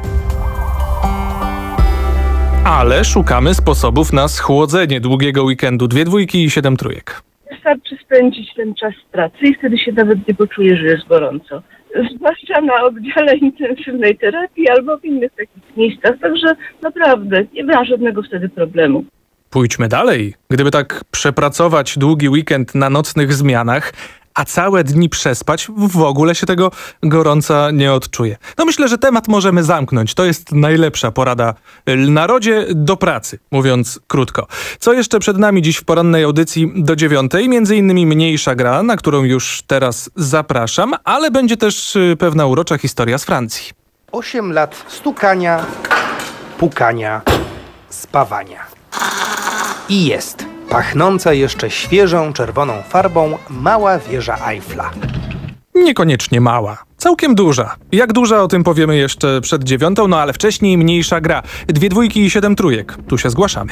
Ale szukamy sposobów na schłodzenie długiego weekendu. 2 dwójki i 7 trójek. Wystarczy spędzić ten czas w pracy i wtedy się nawet nie poczuje, że jest gorąco. Zwłaszcza na oddziale intensywnej terapii albo w innych takich miejscach. Także naprawdę nie ma żadnego wtedy problemu. Pójdźmy dalej. Gdyby tak przepracować długi weekend na nocnych zmianach, a całe dni przespać, w ogóle się tego gorąca nie odczuje. No myślę, że temat możemy zamknąć. To jest najlepsza porada narodzie do pracy, mówiąc krótko. Co jeszcze przed nami dziś w porannej audycji do 9:00? Między innymi mniejsza gra, na którą już teraz zapraszam, ale będzie też pewna urocza historia z Francji. 8 lat stukania, pukania, spawania. I jest. Pachnąca jeszcze świeżą, czerwoną farbą mała wieża Eiffla. Niekoniecznie mała. Całkiem duża. Jak duża, o tym powiemy jeszcze przed 9:00, no ale wcześniej mniejsza gra. 2 dwójki i 7 trójek. Tu się zgłaszamy.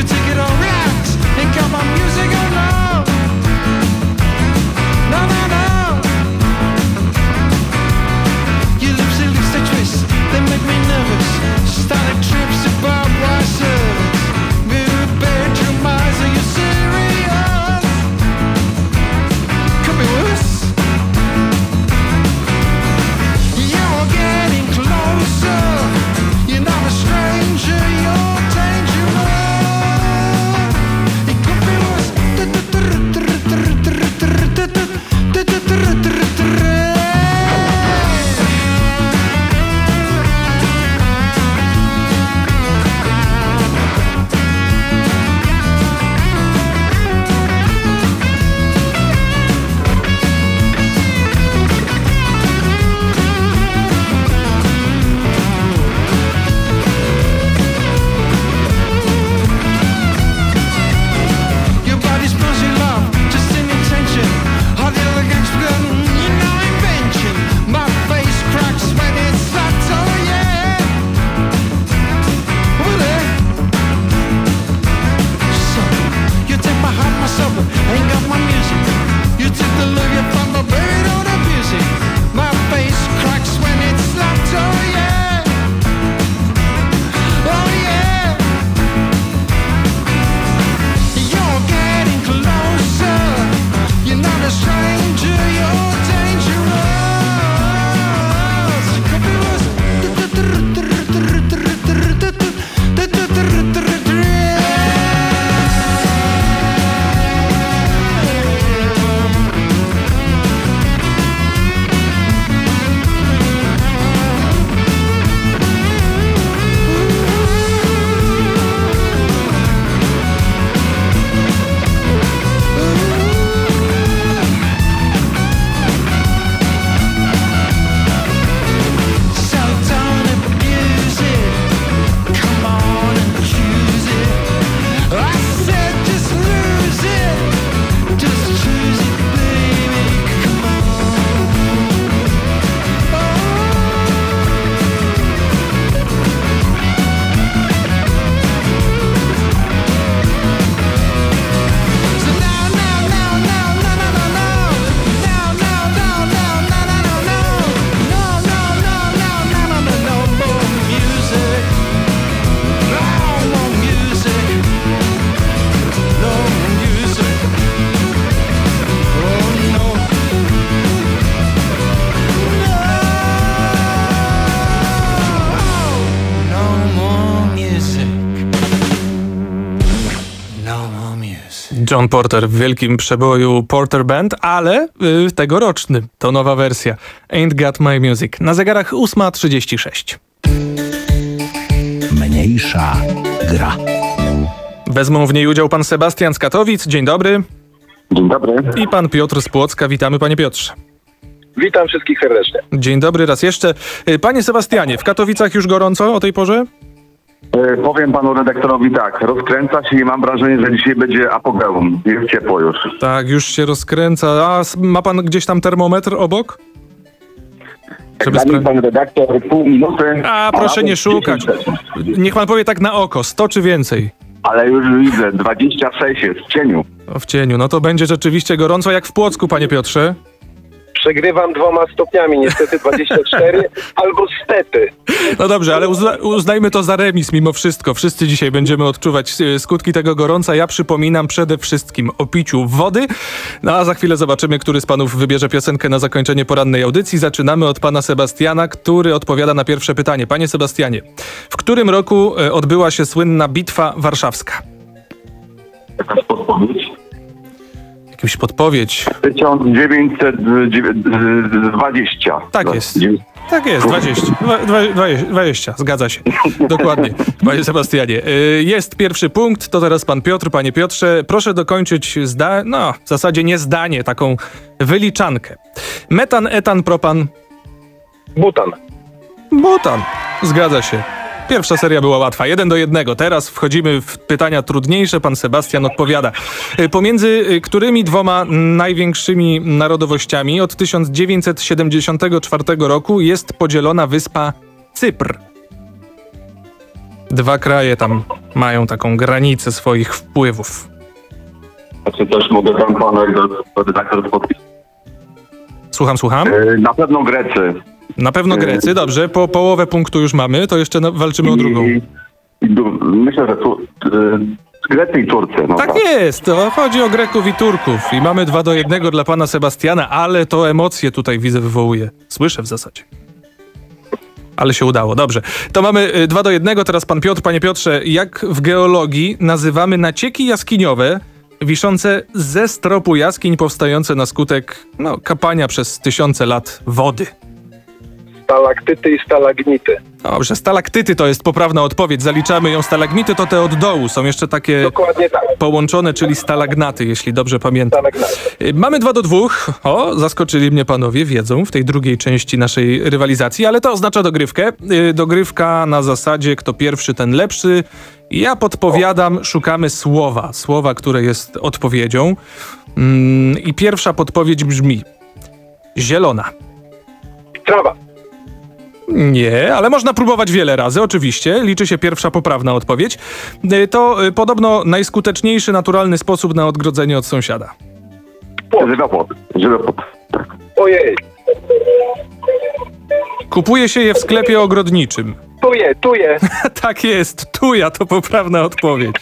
Na na na got my music. You took the love you found, but baby, don't abuse it. My face cracks when it slaps, oh yeah. Oh yeah. You're getting closer. You're not a stranger, you're dangerous. Could be worse. John Porter w wielkim przeboju Porter Band, ale tegoroczny. To nowa wersja. Ain't Got My Music. Na zegarach 8:36. Mniejsza gra. Wezmą w niej udział pan Sebastian z Katowic. Dzień dobry. Dzień dobry. I pan Piotr z Płocka. Witamy, panie Piotrze. Witam wszystkich serdecznie. Dzień dobry raz jeszcze. Panie Sebastianie, w Katowicach już gorąco o tej porze? Powiem panu redaktorowi tak, rozkręca się i mam wrażenie, że dzisiaj będzie apogeum. Jest ciepło już. Tak, już się rozkręca. A ma pan gdzieś tam termometr obok? Pan redaktor, pół minuty. Proszę nie szukać. Niech pan powie tak na oko, 100 czy więcej. Ale już widzę, 26 jest w cieniu. W cieniu, no to będzie rzeczywiście gorąco jak w Płocku, panie Piotrze. Przegrywam 2 stopniami, niestety 24 albo stety. No dobrze, ale uznajmy to za remis mimo wszystko. Wszyscy dzisiaj będziemy odczuwać skutki tego gorąca. Ja przypominam przede wszystkim o piciu wody. No a za chwilę zobaczymy, który z panów wybierze piosenkę na zakończenie porannej audycji. Zaczynamy od pana Sebastiana, który odpowiada na pierwsze pytanie. Panie Sebastianie, w którym roku odbyła się słynna Bitwa Warszawska? Jakaś podpowiedź? Jakąś podpowiedź. 1920. Tak jest. Tak jest, 20. Zgadza się. Dokładnie. Panie Sebastianie, jest pierwszy punkt, to teraz pan Piotr. Panie Piotrze, proszę dokończyć w zasadzie nie zdanie, taką wyliczankę. Metan, etan, propan. Butan. Zgadza się. Pierwsza seria była łatwa, 1-1. Teraz wchodzimy w pytania trudniejsze. Pan Sebastian odpowiada. Pomiędzy którymi dwoma największymi narodowościami od 1974 roku jest podzielona wyspa Cypr? 2 kraje tam mają taką granicę swoich wpływów. A czy też mogę tam pana redaktor podpisać? Słucham. Na pewno Grecy. Na pewno Grecy, dobrze. Po połowę punktu już mamy, to jeszcze walczymy o drugą. Myślę, że Grecy i Turcy. No tak jest, to chodzi o Greków i Turków. I mamy 2-1 dla pana Sebastiana, ale to emocje tutaj widzę wywołuje. Słyszę w zasadzie. Ale się udało, dobrze. To mamy 2-1, teraz pan Piotr. Panie Piotrze, jak w geologii nazywamy nacieki jaskiniowe wiszące ze stropu jaskiń powstające na skutek kapania przez tysiące lat wody? Stalaktyty i stalagnity. Dobrze, stalaktyty to jest poprawna odpowiedź. Zaliczamy ją. Stalagmity to te od dołu. Są jeszcze takie połączone, czyli stalagnaty, jeśli dobrze pamiętam. Mamy 2-2. Zaskoczyli mnie panowie wiedzą w tej drugiej części naszej rywalizacji, ale to oznacza dogrywkę. Dogrywka na zasadzie kto pierwszy, ten lepszy. Ja podpowiadam, szukamy słowa, które jest odpowiedzią. I pierwsza podpowiedź brzmi: zielona. Trawa. Nie, ale można próbować wiele razy, oczywiście. Liczy się pierwsza poprawna odpowiedź. To podobno najskuteczniejszy naturalny sposób na odgrodzenie od sąsiada. Żywopłot. Ojej. Kupuje się je w sklepie ogrodniczym. Tuje. Tak jest, tuja to poprawna odpowiedź.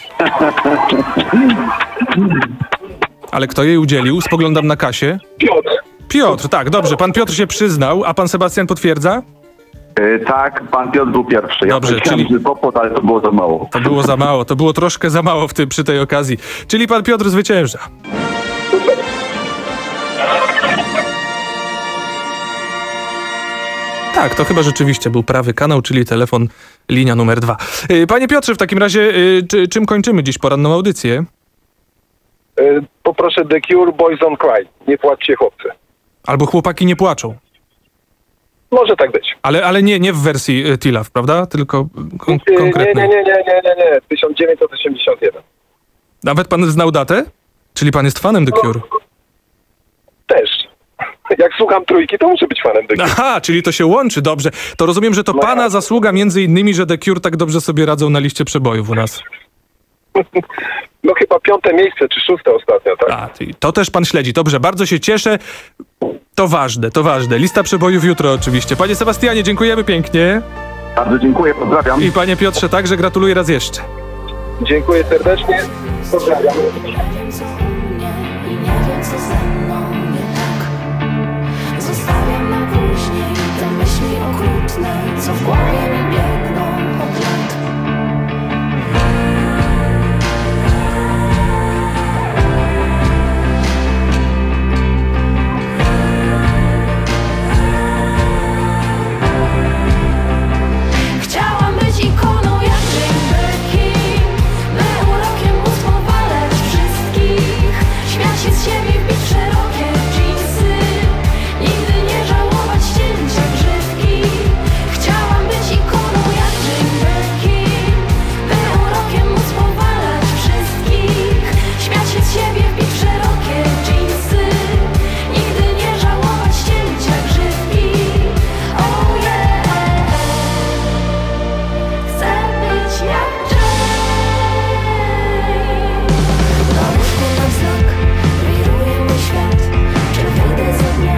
Ale kto jej udzielił? Spoglądam na Kasię. Piotr, tak, dobrze. Pan Piotr się przyznał, a pan Sebastian potwierdza? Tak, pan Piotr był pierwszy. Ja Dobrze, czyli żywopłot, ale to było za mało. To było troszkę za mało przy tej okazji. Czyli pan Piotr zwycięża. Tak, to chyba rzeczywiście był prawy kanał, czyli telefon, linia numer 2. Panie Piotrze, w takim razie czym kończymy dziś poranną audycję? Poproszę The Cure, Boys Don't Cry. Nie płaczcie, chłopcy. Albo chłopaki nie płaczą. Może tak być. Ale nie w wersji Tilaf, prawda? Tylko konkretnej. Nie. 1981. Nawet pan znał datę? Czyli pan jest fanem The Cure? Też. Jak słucham trójki, to muszę być fanem The Cure. Aha, czyli to się łączy, dobrze. To rozumiem, że to pana zasługa między innymi, że The Cure tak dobrze sobie radzą na liście przebojów u nas. No chyba 5. miejsce, czy 6. ostatnio, tak? A, to też pan śledzi. Dobrze, bardzo się cieszę. To ważne. Lista przebojów jutro oczywiście. Panie Sebastianie, dziękujemy pięknie. Bardzo dziękuję, pozdrawiam. I panie Piotrze także gratuluję raz jeszcze. Dziękuję serdecznie. Pozdrawiam. Zostawiam na później te myśli okrutne, co w głowie mi biegną od lat. Chciałam być ikoną jak Jane Birkin, by urokiem móc powalać wszystkich, śmiać się z siebie, wbić w szerokie dżinsy, nigdy nie żałować cięcia grzywki. Chciałam być ikoną jak Jane Birkin, by urokiem móc powalać wszystkich, śmiać się z siebie, wbić w szerokie dżinsy, nigdy nie żałować cięcia grzywki. Oh yeah. Chcę być jak Jane. Na łóżku na znak wiruje mój świat. Czy wyjdę za dnia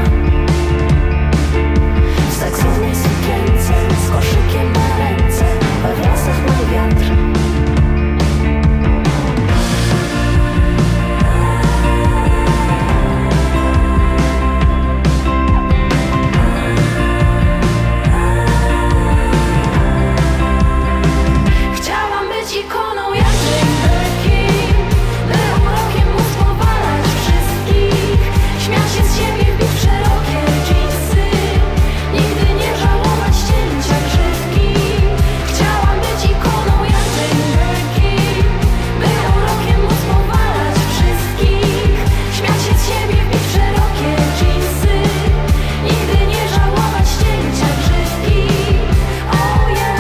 w seksownej sukience, z koszykiem na ręce, we włosach ma wiatr. Chciałam być ikoną jak Jane Birkin, by urokiem móc powalać wszystkich, śmiać się z siebie, wbić w szerokie dżinsy, nigdy nie żałować cięcia grzywki. Chciałam być ikoną jak Jane Birkin, by urokiem móc powalać wszystkich, śmiać się z siebie, wbić w szerokie dżinsy, nigdy nie żałować cięcia grzywki. Oh yeah.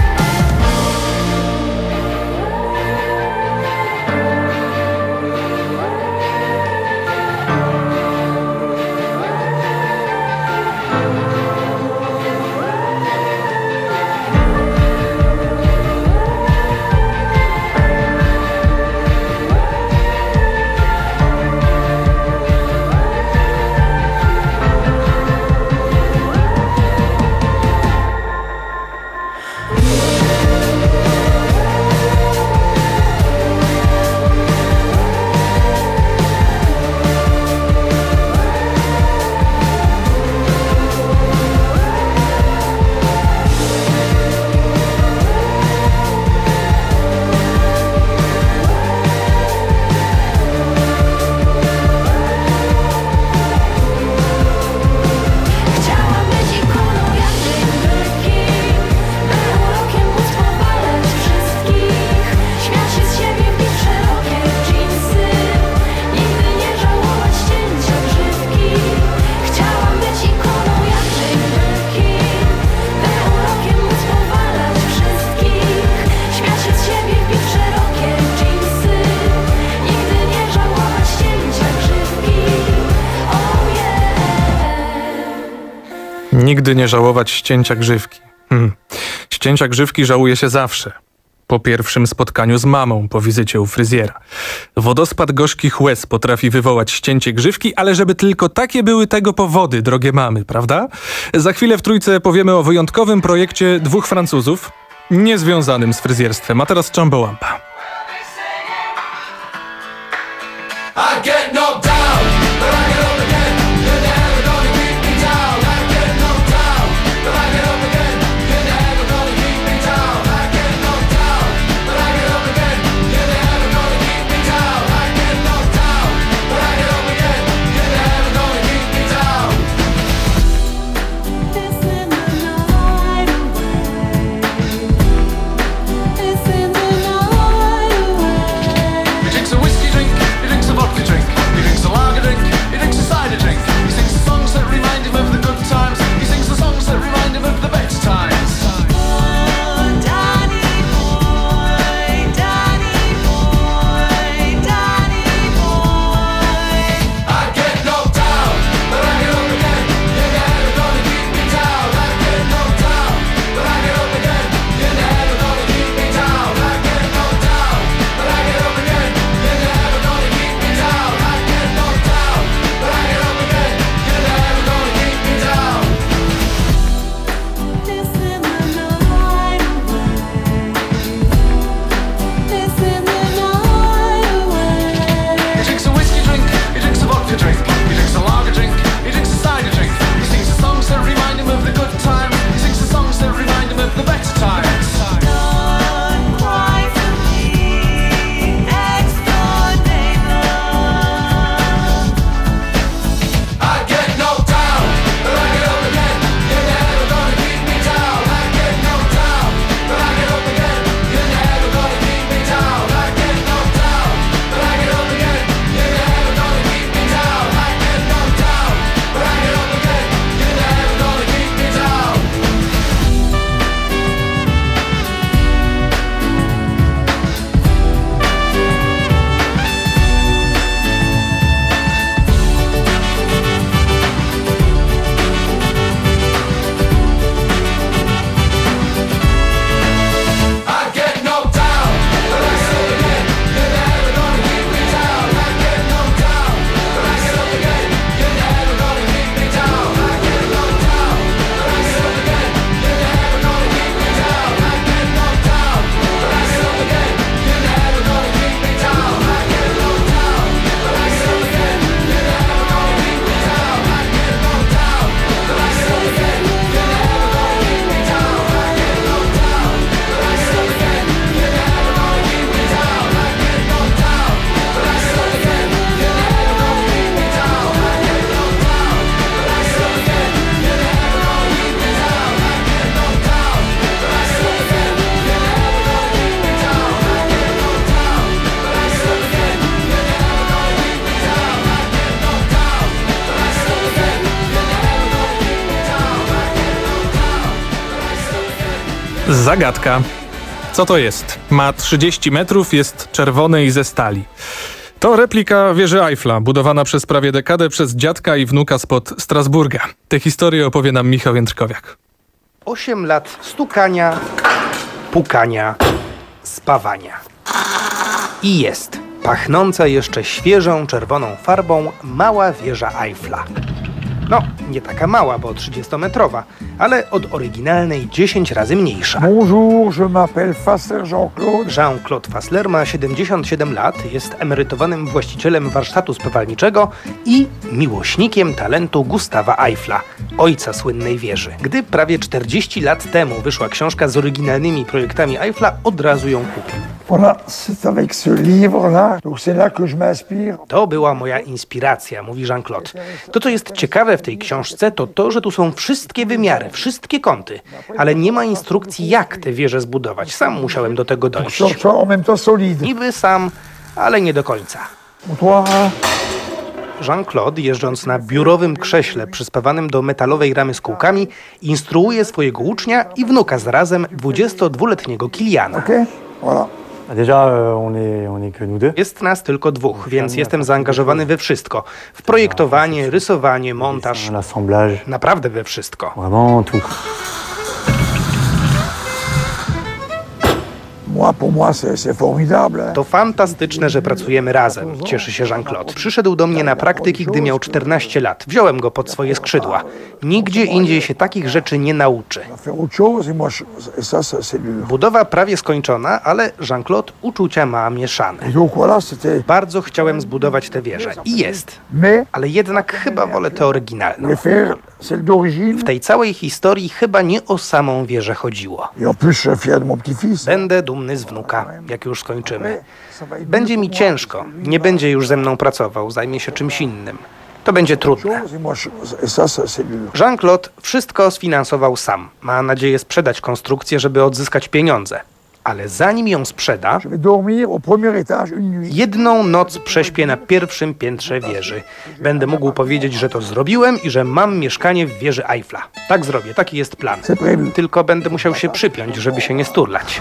Chciałam być ikoną jak Jane Birkin, by urokiem móc powalać wszystkich, śmiać się z siebie, wbić w szerokie dżinsy, nigdy nie żałować cięcia grzywki. Chciałam być ikoną jak Jane Birkin, by urokiem móc powalać wszystkich, śmiać się z siebie, wbić w szerokie dżinsy, nigdy nie żałować cięcia grzywki. Oh yeah. Nigdy nie żałować ścięcia grzywki. Ścięcia grzywki żałuje się zawsze. po pierwszym spotkaniu z mamą po wizycie u fryzjera. Wodospad gorzkich łez potrafi wywołać ścięcie grzywki, ale żeby tylko takie były tego powody, drogie mamy, prawda? Za chwilę w Trójce powiemy o wyjątkowym projekcie 2 Francuzów, niezwiązanym z fryzjerstwem. A teraz Chumbawamba. I get knocked down, but I get up again. You're never gonna keep me down. I get knocked down, but I get up again. You're never gonna keep me down. I get knocked down, but I get up again. You're never gonna keep me down. I get knocked down, but I get up again. You're never gonna keep me down. It's in the night away. It's in the night away. He drinks a whiskey drink, he drinks a vodka drink. He drinks a lager drink, he drinks a cider drink. He sings the songs that remind him of the good times. He sings the songs that remind him of the better times. Oh, Danny boy, Danny boy, Danny boy. I get knocked down, but I get up again. You're never gonna keep me down. I get knocked down, but I get up again. You're never gonna keep me down. I get knocked down, but I get up again. You're never gonna keep me down. I get knocked down, but I get up again. You're never gonna keep me down. It's in the night away. It's in the night away. He drinks a whiskey drink, he drinks a vodka drink, he drinks a lager drink, he drinks a cider drink. He sings the songs that remind him of the good times. He sings the songs that remind him of the better times. Don't cry for me, next-door neighbor. I get knocked down, but I get up again. You're never gonna keep me down. I get knocked down, but I get up again. You're never gonna keep me down. I get knocked down, but I get up again. You're never gonna keep me down. I get knocked down, but I get up again. You're never gonna keep me down. I get knocked down, but I get up again. You're never gonna keep me down. I get knocked down, but I get up again. You're never gonna keep me down. I get knocked down, but I get up again. You're never gonna keep me down. I get knocked down, but I get up again. You're never gonna keep me down. I get knocked down, but I get up again. You're never gonna keep me down. I get knocked down, but I get up again. You're never gonna keep me down. I get knocked down, but I get up again. You're never gonna keep me down. I get knocked down, but I get up again. You're never gonna keep me down. I get knocked down, but I get up again. You're never gonna keep me down. I get knocked down, but I get up again. You're never gonna keep me down. I get knocked down, but I get up again. You're never gonna keep me down. I get knocked down, but I get up again. You're never gonna keep me down. I get knocked down, but I get up again. Zagadka. Co to jest? Ma 30 metrów, jest czerwony i ze stali. To replika wieży Eiffla, budowana przez prawie dekadę przez dziadka i wnuka spod Strasburga. Tę historię opowie nam Michał Jędrkowiak. 8 lat stukania, pukania, spawania. I jest pachnąca jeszcze świeżą czerwoną farbą mała wieża Eiffla. No, nie taka mała, bo 30-metrowa, ale od oryginalnej 10 razy mniejsza. Bonjour, je m'appelle Fassler Jean-Claude. Jean-Claude Fassler ma 77 lat, jest emerytowanym właścicielem warsztatu spawalniczego i miłośnikiem talentu Gustawa Eiffla, ojca słynnej wieży. Gdy prawie 40 lat temu wyszła książka z oryginalnymi projektami Eiffla, od razu ją kupił. Voilà, c'est avec ce livre-là, donc c'est là que je m'inspire. To była moja inspiracja, mówi Jean-Claude. To, co jest ciekawe w tej książce, to to, że tu są wszystkie wymiary, wszystkie kąty, ale nie ma instrukcji, jak tę wieżę zbudować. Sam musiałem do tego dojść. Niby sam, ale nie do końca. Jean-Claude, jeżdżąc na biurowym krześle przyspawanym do metalowej ramy z kółkami, instruuje swojego ucznia i wnuka zarazem 22-letniego Kiliana. Voilà. Jest nas tylko dwóch, więc jestem zaangażowany we wszystko. W projektowanie, rysowanie, montaż. Naprawdę we wszystko. To fantastyczne, że pracujemy razem, cieszy się Jean-Claude. Przyszedł do mnie na praktyki, gdy miał 14 lat. Wziąłem go pod swoje skrzydła. Nigdzie indziej się takich rzeczy nie nauczy. Budowa prawie skończona, ale Jean-Claude uczucia ma mieszane. Bardzo chciałem zbudować tę wieżę. I jest. Ale jednak chyba wolę tę oryginalną. W tej całej historii chyba nie o samą wieżę chodziło. Będę dumny z wnuka, jak już skończymy. Będzie mi ciężko. Nie będzie już ze mną pracował. Zajmie się czymś innym. To będzie trudne. Jean-Claude wszystko sfinansował sam. Ma nadzieję sprzedać konstrukcję, żeby odzyskać pieniądze. Ale zanim ją sprzeda, jedną noc prześpię na pierwszym piętrze wieży. Będę mógł powiedzieć, że to zrobiłem i że mam mieszkanie w wieży Eiffla. Tak zrobię, taki jest plan. Tylko będę musiał się przypiąć, żeby się nie sturlać.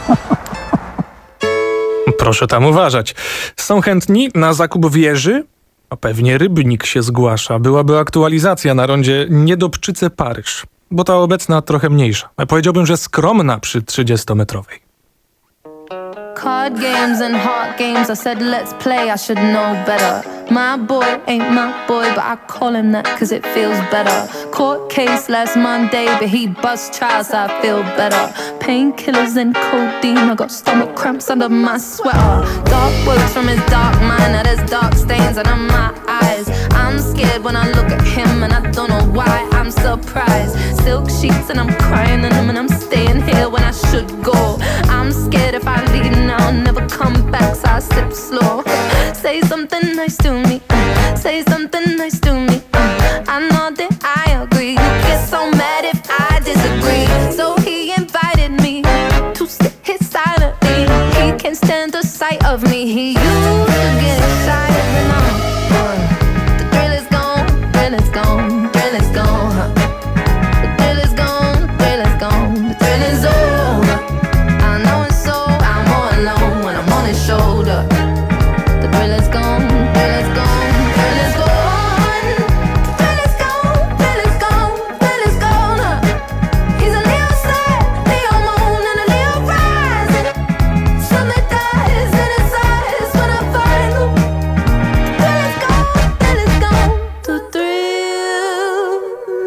Proszę tam uważać. Są chętni na zakup wieży? A pewnie Rybnik się zgłasza. Byłaby aktualizacja na rondzie Niedobczyce Paryż. Bo ta obecna trochę mniejsza. Powiedziałbym, że skromna przy 30-metrowej. Card games and hard games, I said let's play, I should know better. My boy ain't my boy, but I call him that cause it feels better. Court case last Monday, but he bust trials, I feel better. Painkillers and codeine, I got stomach cramps under my sweater. Dark words from his dark mind, now there's dark stains under my eyes. I'm scared when I look at him and I don't know why I'm surprised. Silk sheets and I'm crying in them and I'm staying here when I should go. I'm scared if I leave now I'll never come back, so I slip slow. Say something nice to me, say something nice to me. I know that I agree. You get so mad if I disagree. So he invited me to sit here silently. He can't stand the sight of me. He used to get excited, but now the thrill is gone, thrill is gone, thrill is gone. The thrill is gone, thrill is gone, the thrill is over. I know it's so, I'm all alone when I'm on his shoulder. The thrill is gone, thrill is gone, thrill is gone. The thrill is gone, thrill is gone, thrill is gone. He's a Leo sun, Leo moon, and a Leo rising. Something dies in his eyes when I find him. The thrill is gone, thrill is gone. The thrill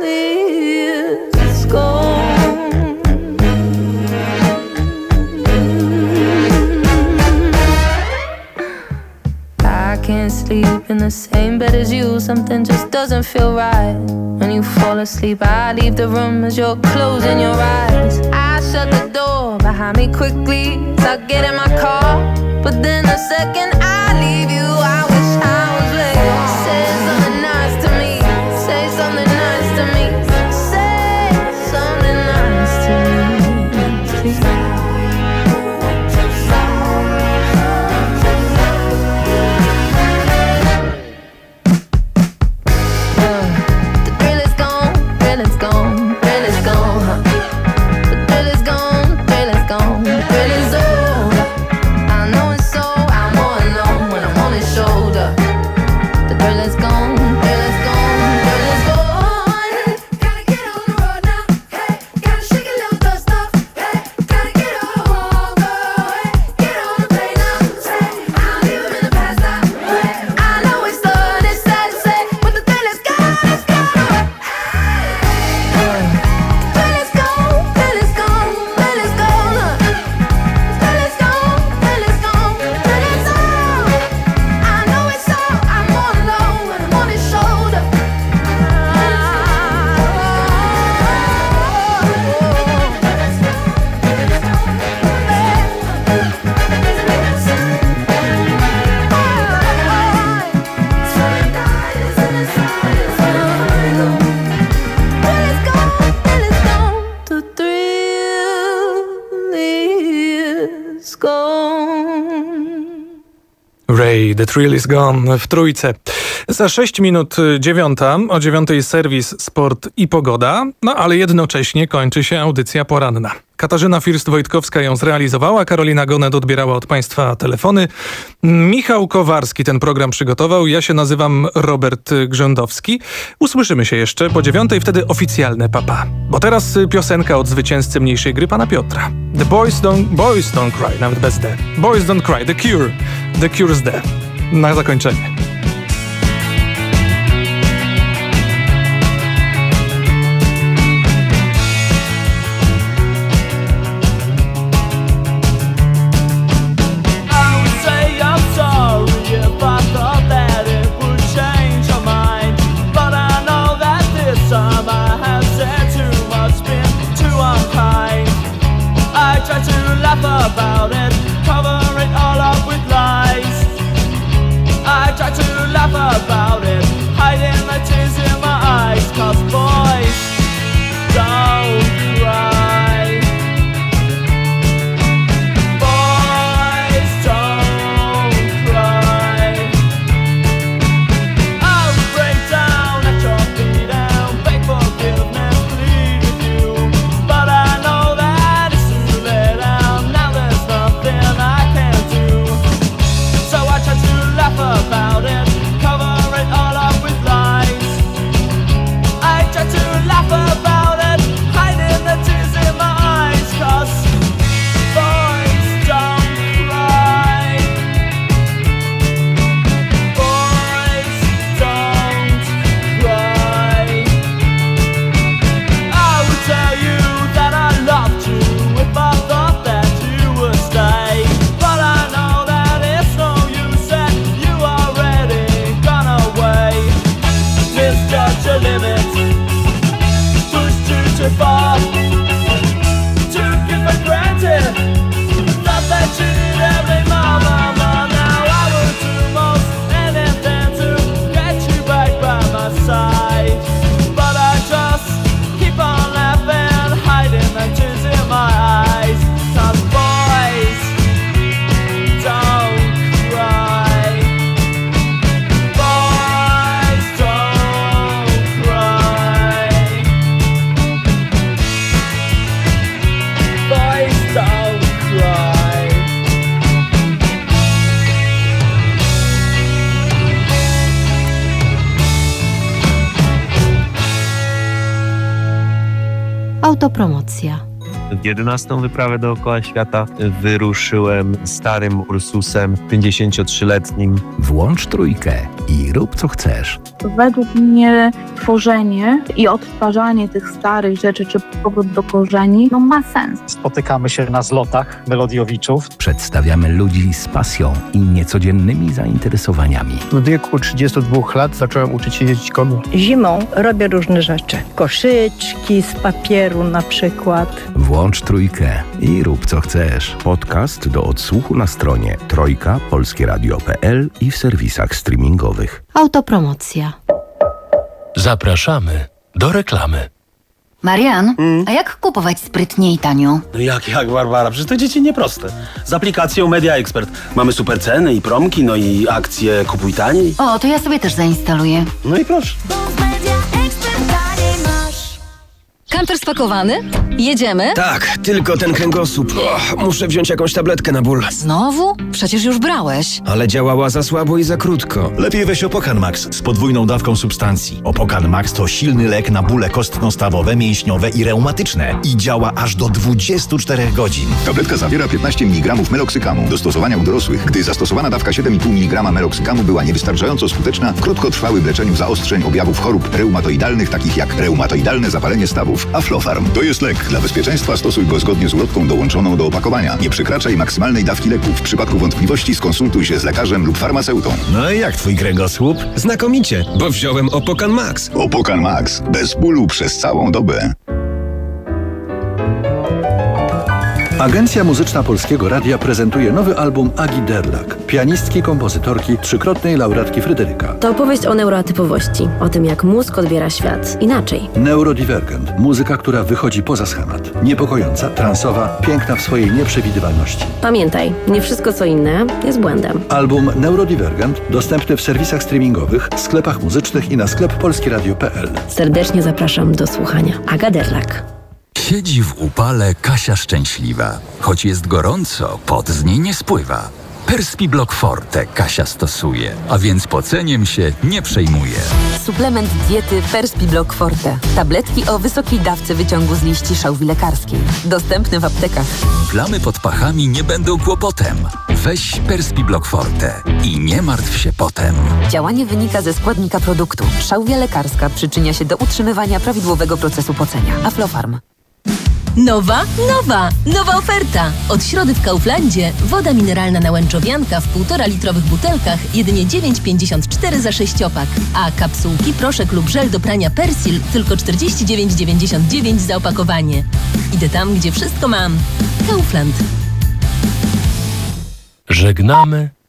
is gone. I can't sleep in the same bed as you. Something just doesn't feel right. When you fall asleep, I leave the room as you're closing your eyes. I shut the door behind me quickly as I get in my car. But then the second I leave you, I wish I was with you. Say something nice to me. Say something nice to me. Say something nice to me, please. Ray, The Thrill is Gone w trójce. Za 6 minut 9:00, o 9:00 serwis, sport i pogoda, no ale jednocześnie kończy się audycja poranna. Katarzyna First-Wojtkowska ją zrealizowała, Karolina Gonet odbierała od Państwa telefony. Michał Kowarski ten program przygotował, ja się nazywam Robert Grzędowski. Usłyszymy się jeszcze po 9:00, wtedy oficjalne papa. Bo teraz piosenka od zwycięzcy mniejszej gry, pana Piotra. The Boys Don't Cry, nawet bez D. Boys Don't Cry, The Cure. The Cure's D. Na zakończenie. About it, cover it all up with lies. I try to laugh about it, hiding the tears in my eyes. 'Cause boys don't cry. Boys don't cry. I would break down at your feet and beg forgiveness, plead with you, but I know that it's too late and now there's nothing I can do. So I try to laugh about it, cover it all up with lies. I try to laugh about it, hiding the tears in my eyes. 'Cause boys don't cry. Boys don't cry. I would tell you that I loved you if I thought that you would stay, but I know that it's no use that you already gone away. Misjudge your limits, pushed you too far, took you for granted, thought that you did every moment. Now I would do most anything to get you back by my side, but I just keep on laughing, hiding the tears in my eyes. 'Cause boys don't cry. Boys don't cry. Boys don't cry. Autopromocja. W 11. wyprawę dookoła świata wyruszyłem starym Ursusem 53-letnim. Włącz trójkę i rób co chcesz. Według mnie tworzenie i odtwarzanie tych starych rzeczy, czy powrót do korzeni, ma sens. Spotykamy się na zlotach Melodiowiczów. Przedstawiamy ludzi z pasją i niecodziennymi zainteresowaniami. W wieku 32 lat zacząłem uczyć się jeździć konno. Zimą robię różne rzeczy. Koszyczki z papieru na przykład. Włącz trójkę i rób co chcesz. Podcast do odsłuchu na stronie trojka.polskieradio.pl i w serwisach streamingowych. Autopromocja. Zapraszamy do reklamy. Marian, a jak kupować sprytnie i tanio? No jak, Barbara? Przecież to dzieci nieproste. Z aplikacją Media Expert mamy super ceny i promki, no i akcje kupuj taniej. O, to ja sobie też zainstaluję. No i proszę. Kamper spakowany? Jedziemy? Tak, tylko ten kręgosłup. Muszę wziąć jakąś tabletkę na ból. Znowu? Przecież już brałeś. Ale działała za słabo i za krótko. Lepiej weź Opokan Max z podwójną dawką substancji. Opokan Max to silny lek na bóle kostno-stawowe, mięśniowe i reumatyczne i działa aż do 24 godzin. Tabletka zawiera 15 mg meloksykamu. Do stosowania u dorosłych, gdy zastosowana dawka 7,5 mg meloksykamu była niewystarczająco skuteczna w krótkotrwałym leczeniu zaostrzeń objawów chorób reumatoidalnych, takich jak reumatoidalne zapalenie stawów. Aflofarm to jest lek. Dla bezpieczeństwa stosuj go zgodnie z ulotką dołączoną do opakowania. Nie przekraczaj maksymalnej dawki leku. W przypadku wątpliwości skonsultuj się z lekarzem lub farmaceutą. No i jak twój kręgosłup? Znakomicie, bo wziąłem Opokan Max. Opokan Max. Bez bólu przez całą dobę. Agencja Muzyczna Polskiego Radia prezentuje nowy album Agi Derlak, pianistki, kompozytorki, trzykrotnej laureatki Fryderyka. To opowieść o neuroatypowości, o tym jak mózg odbiera świat inaczej. Neurodivergent, muzyka, która wychodzi poza schemat. Niepokojąca, transowa, piękna w swojej nieprzewidywalności. Pamiętaj, nie wszystko co inne jest błędem. Album Neurodivergent dostępny w serwisach streamingowych, sklepach muzycznych i na sklep polskieradio.pl. Serdecznie zapraszam do słuchania. Aga Derlak. Siedzi w upale Kasia szczęśliwa. Choć jest gorąco, pot z niej nie spływa. Perspiblock Forte Kasia stosuje, a więc poceniem się nie przejmuje. Suplement diety Perspiblock Forte. Tabletki o wysokiej dawce wyciągu z liści szałwi lekarskiej. Dostępny w aptekach. Plamy pod pachami nie będą kłopotem. Weź Perspiblock Forte i nie martw się potem. Działanie wynika ze składnika produktu. Szałwia lekarska przyczynia się do utrzymywania prawidłowego procesu pocenia. Aflofarm. Nowa oferta! Od środy w Kauflandzie woda mineralna na łęczowianka w 1,5-litrowych butelkach jedynie 9,54 za 6-opak, a kapsułki, proszek lub żel do prania Persil tylko 49,99 za opakowanie. Idę tam, gdzie wszystko mam. Kaufland. Żegnamy